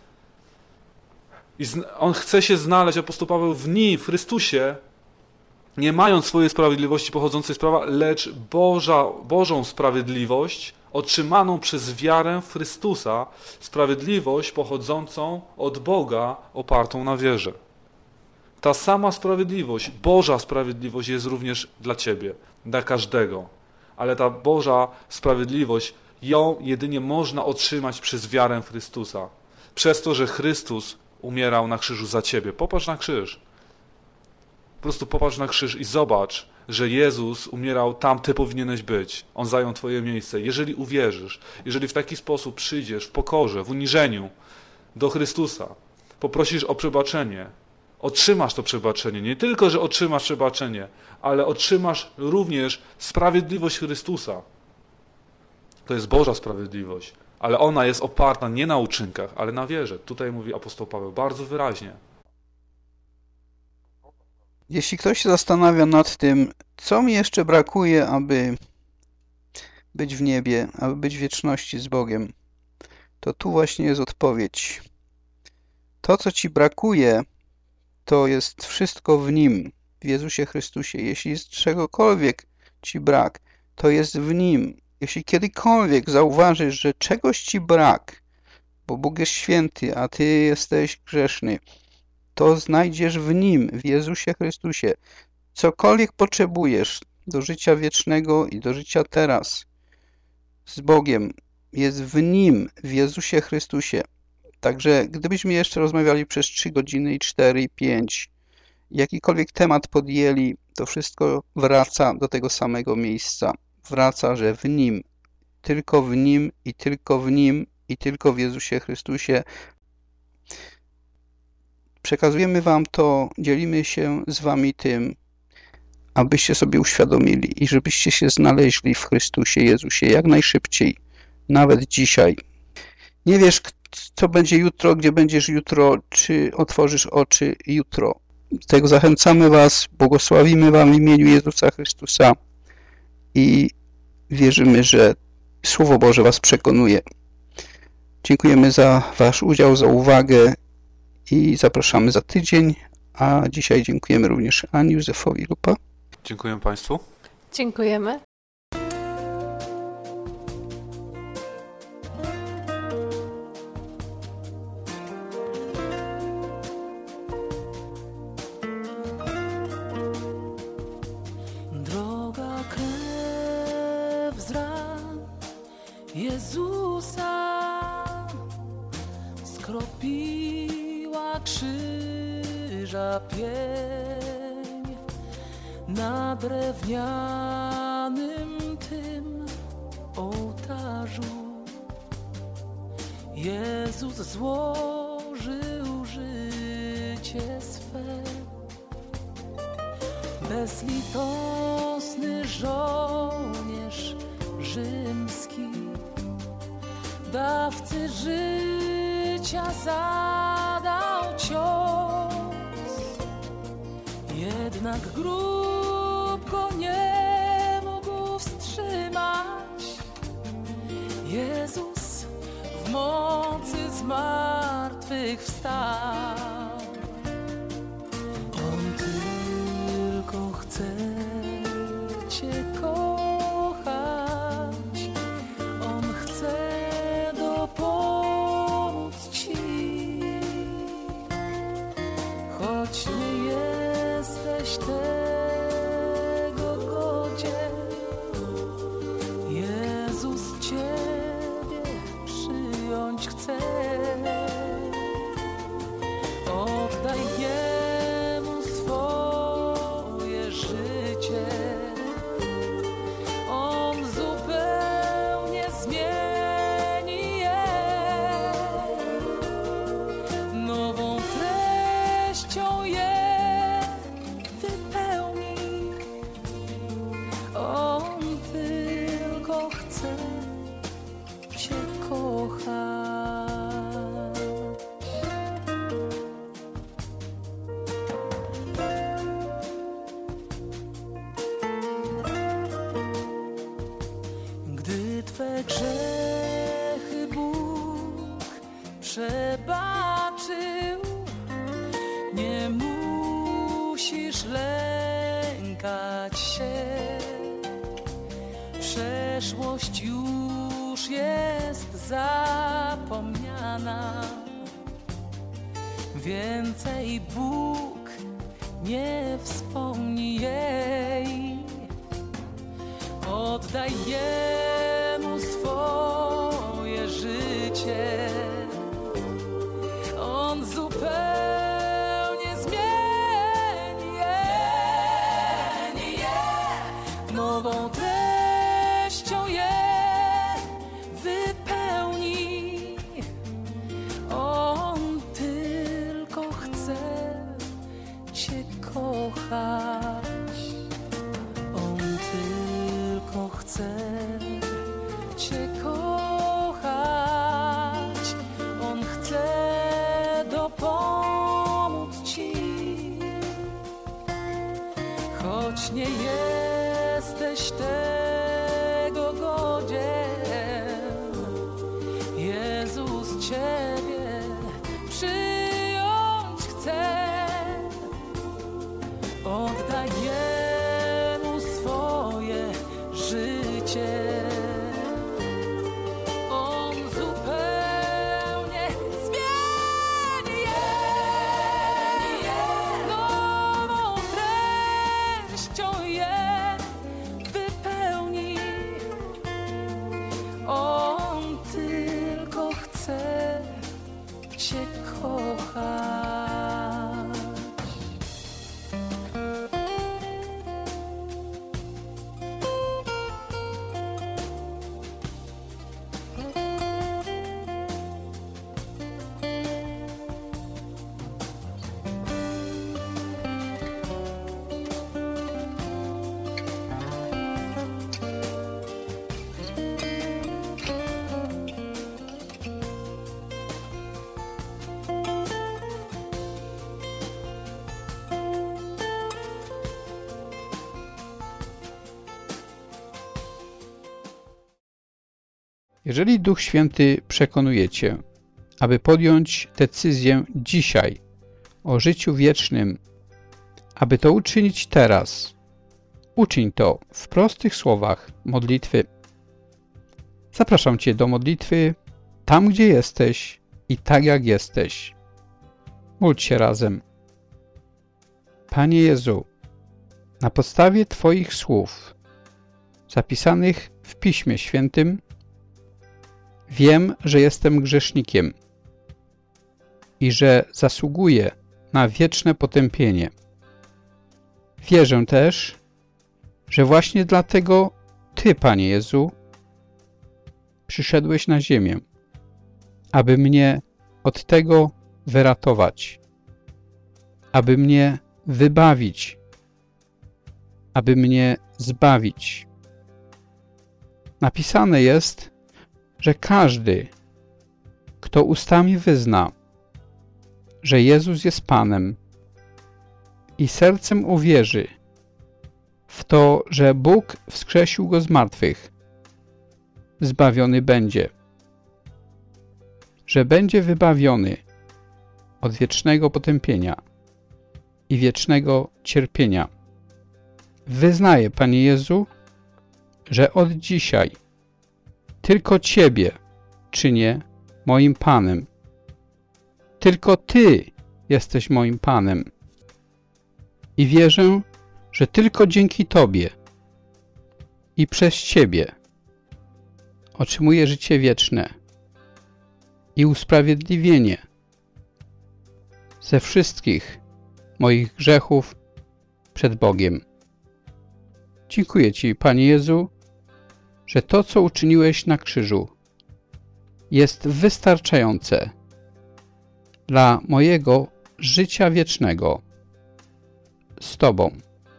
I on chce się znaleźć, apostoł Paweł, w Nim, w Chrystusie, nie mając swojej sprawiedliwości pochodzącej z prawa, lecz Bożą sprawiedliwość otrzymaną przez wiarę w Chrystusa, sprawiedliwość pochodzącą od Boga, opartą na wierze. Ta sama sprawiedliwość, Boża sprawiedliwość jest również dla Ciebie, dla każdego. Ale ta Boża sprawiedliwość, ją jedynie można otrzymać przez wiarę w Chrystusa. Przez to, że Chrystus umierał na krzyżu za Ciebie. Popatrz na krzyż. Po prostu popatrz na krzyż i zobacz, że Jezus umierał tam, Ty powinieneś być. On zajął Twoje miejsce. Jeżeli uwierzysz, jeżeli w taki sposób przyjdziesz w pokorze, w uniżeniu do Chrystusa, poprosisz o przebaczenie, otrzymasz to przebaczenie. Nie tylko, że otrzymasz przebaczenie, ale otrzymasz również sprawiedliwość Chrystusa. To jest Boża sprawiedliwość, ale ona jest oparta nie na uczynkach, ale na wierze. Tutaj mówi apostoł Paweł bardzo wyraźnie. Jeśli ktoś się zastanawia nad tym, co mi jeszcze brakuje, aby być w niebie, aby być w wieczności z Bogiem, to tu właśnie jest odpowiedź. To, co ci brakuje, to jest wszystko w Nim, w Jezusie Chrystusie. Jeśli jest czegokolwiek ci brak, to jest w Nim. Jeśli kiedykolwiek zauważysz, że czegoś ci brak, bo Bóg jest święty, a ty jesteś grzeszny, to znajdziesz w Nim, w Jezusie Chrystusie. Cokolwiek potrzebujesz do życia wiecznego i do życia teraz z Bogiem, jest w Nim, w Jezusie Chrystusie. Także gdybyśmy jeszcze rozmawiali przez 3 godziny i 4 i 5, jakikolwiek temat podjęli, to wszystko wraca do tego samego miejsca. Wraca, że w Nim, tylko w Nim i tylko w Nim i tylko w Jezusie Chrystusie przekazujemy Wam to, dzielimy się z Wami tym, abyście sobie uświadomili i żebyście się znaleźli w Chrystusie Jezusie jak najszybciej, nawet dzisiaj. Nie wiesz, co będzie jutro, gdzie będziesz jutro, czy otworzysz oczy jutro. Do tego zachęcamy Was, błogosławimy Wam w imieniu Jezusa Chrystusa i wierzymy, że Słowo Boże Was przekonuje. Dziękujemy za Wasz udział, za uwagę i zapraszamy za tydzień, a dzisiaj dziękujemy również Ani, Józefowi Lupa. Dziękuję Państwu. Dziękujemy. Droga krew z ran Jezusa skropiła krzyża pień na drewnianym tym ołtarzu. Jezus złożył życie swe. Bezlitosny żołnierz rzymski, dawcy życia zadał cios. Jednak grób go nie mógł wstrzymać. Jezus w mocy zmartwychwstał. On tylko chce Cię kochać. On chce dopomóc Ci. Choć nie jesteś tego godzien, Jezus Ciebie przyjąć chce. Oddaj Jemu swoje życie. On zupełnie zmieni je. Nową treścią je wypełni. On tylko chce Cię kochać. Gdy Twe grzechy Bóg przebaczył, nie musisz lękać się. Przeszłość już jest zapomniana. Więcej Bóg nie wspomni jej. Oddaj Jemu swoje życie. On zupełnie zmieni je. Nową treścią je wypełni. On tylko chce Cię kochać. On tylko chce Cię kochać. On chce dopomóc Ci. Choć nie jesteś tego godzien, Jezus Ciebie przyjąć chce. Oddaj Jemu swoje życie. On zupełnie zmieni je. Nową treścią je wypełni. On tylko chce Jeżeli Duch Święty przekonuje Cię, aby podjąć decyzję dzisiaj o życiu wiecznym, aby to uczynić teraz, uczyń to w prostych słowach modlitwy. Zapraszam Cię do modlitwy tam, gdzie jesteś i tak jak jesteś. Módl się razem. Panie Jezu, na podstawie Twoich słów zapisanych w Piśmie Świętym wiem, że jestem grzesznikiem i że zasługuję na wieczne potępienie. Wierzę też, że właśnie dlatego Ty, Panie Jezu, przyszedłeś na ziemię, aby mnie od tego wyratować, aby mnie wybawić, aby mnie zbawić. Napisane jest, że każdy, kto ustami wyzna, że Jezus jest Panem i sercem uwierzy w to, że Bóg wskrzesił Go z martwych, zbawiony będzie, że będzie wybawiony od wiecznego potępienia i wiecznego cierpienia. Wyznaję, Panie Jezu, że od dzisiaj tylko Ciebie czynię moim Panem. Tylko Ty jesteś moim Panem. I wierzę, że tylko dzięki Tobie i przez Ciebie otrzymuję życie wieczne i usprawiedliwienie ze wszystkich moich grzechów przed Bogiem. Dziękuję Ci, Panie Jezu, że to, co uczyniłeś na krzyżu, jest wystarczające dla mojego życia wiecznego z Tobą.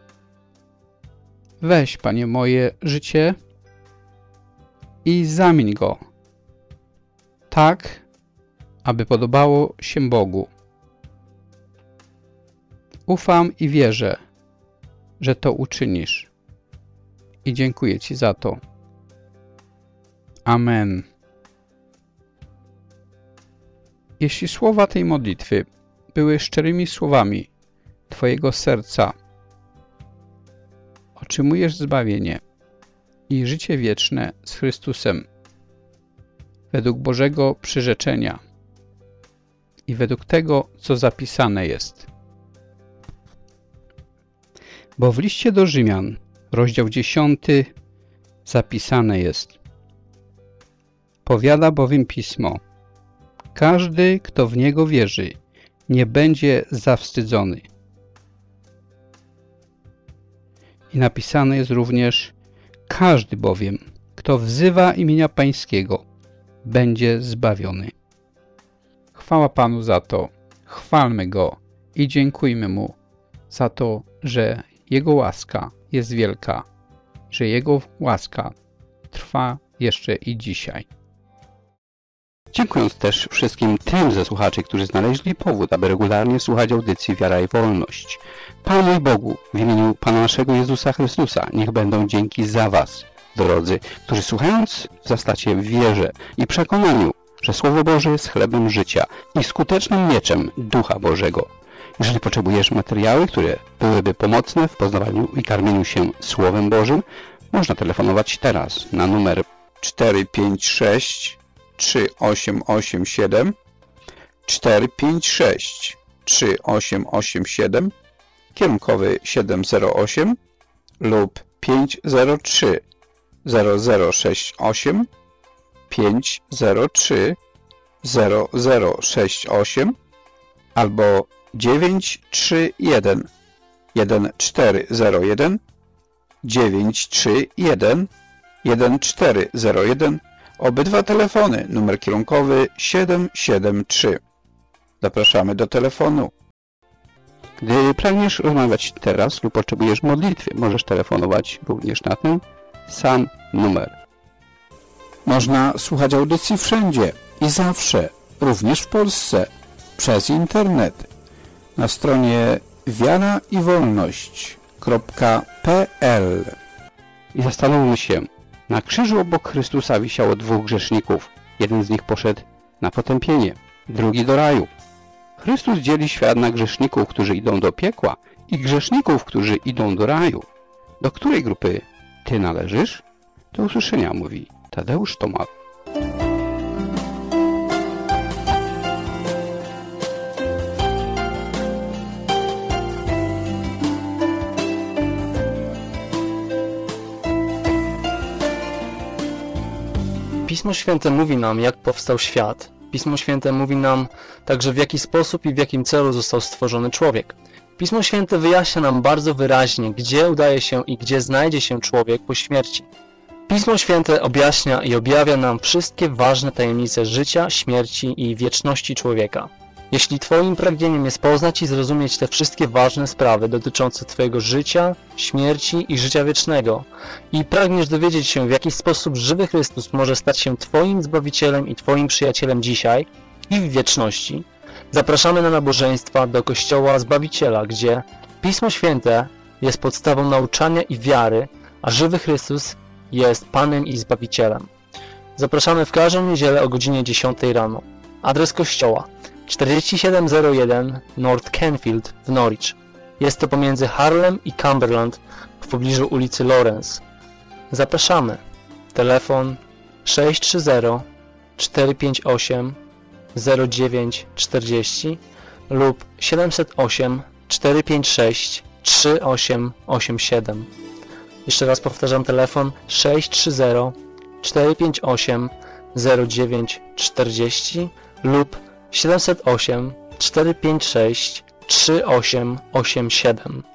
Weź, Panie, moje życie i zamień go tak, aby podobało się Bogu. Ufam i wierzę, że to uczynisz. I dziękuję Ci za to. Amen. Jeśli słowa tej modlitwy były szczerymi słowami Twojego serca, otrzymujesz zbawienie i życie wieczne z Chrystusem według Bożego przyrzeczenia i według tego, co zapisane jest. Bo w liście do Rzymian, rozdział 10, zapisane jest: powiada bowiem Pismo, każdy, kto w Niego wierzy, nie będzie zawstydzony. I napisane jest również: każdy bowiem, kto wzywa imienia Pańskiego, będzie zbawiony. Chwała Panu za to, chwalmy Go i dziękujmy Mu za to, że Jego łaska jest wielka, że Jego łaska trwa jeszcze i dzisiaj. Dziękując też wszystkim tym ze słuchaczy, którzy znaleźli powód, aby regularnie słuchać audycji Wiara i Wolność. Panu i Bogu, w imieniu Pana naszego Jezusa Chrystusa, niech będą dzięki za Was, drodzy, którzy słuchając wzrastacie w wierze i przekonaniu, że Słowo Boże jest chlebem życia i skutecznym mieczem Ducha Bożego. Jeżeli potrzebujesz materiały, które byłyby pomocne w poznawaniu i karmieniu się Słowem Bożym, można telefonować teraz na numer 456 3887 456 3887, kierunkowy 708 lub 503 0068 503 0068 albo 931 1401 931 1401. Obydwa telefony, numer kierunkowy 773. Zapraszamy do telefonu. Gdy pragniesz rozmawiać teraz lub potrzebujesz modlitwy, możesz telefonować również na ten sam numer. Można słuchać audycji wszędzie i zawsze, również w Polsce, przez internet. Na stronie wiaraiwolność.pl. I zastanówmy się, Na krzyżu obok Chrystusa wisiało 2 grzeszników. Jeden z nich poszedł na potępienie, drugi do raju. Chrystus dzieli świat na grzeszników, którzy idą do piekła i grzeszników, którzy idą do raju. Do której grupy ty należysz? Do usłyszenia, mówi Tadeusz Tomal. Pismo Święte mówi nam, jak powstał świat. Pismo Święte mówi nam także, w jaki sposób i w jakim celu został stworzony człowiek. Pismo Święte wyjaśnia nam bardzo wyraźnie, gdzie udaje się i gdzie znajdzie się człowiek po śmierci. Pismo Święte objaśnia i objawia nam wszystkie ważne tajemnice życia, śmierci i wieczności człowieka. Jeśli Twoim pragnieniem jest poznać i zrozumieć te wszystkie ważne sprawy dotyczące Twojego życia, śmierci i życia wiecznego i pragniesz dowiedzieć się, w jaki sposób żywy Chrystus może stać się Twoim Zbawicielem i Twoim przyjacielem dzisiaj i w wieczności, zapraszamy na nabożeństwa do Kościoła Zbawiciela, gdzie Pismo Święte jest podstawą nauczania i wiary, a żywy Chrystus jest Panem i Zbawicielem. Zapraszamy w każdą niedzielę o godzinie 10 rano. Adres kościoła: 4701 North Canfield w Norwich. Jest to pomiędzy Harlem i Cumberland w pobliżu ulicy Lawrence. Zapraszamy. Telefon 630 458 0940 lub 708 456 3887. Jeszcze raz powtarzam, telefon 630 458 0940 lub 708 456 3887.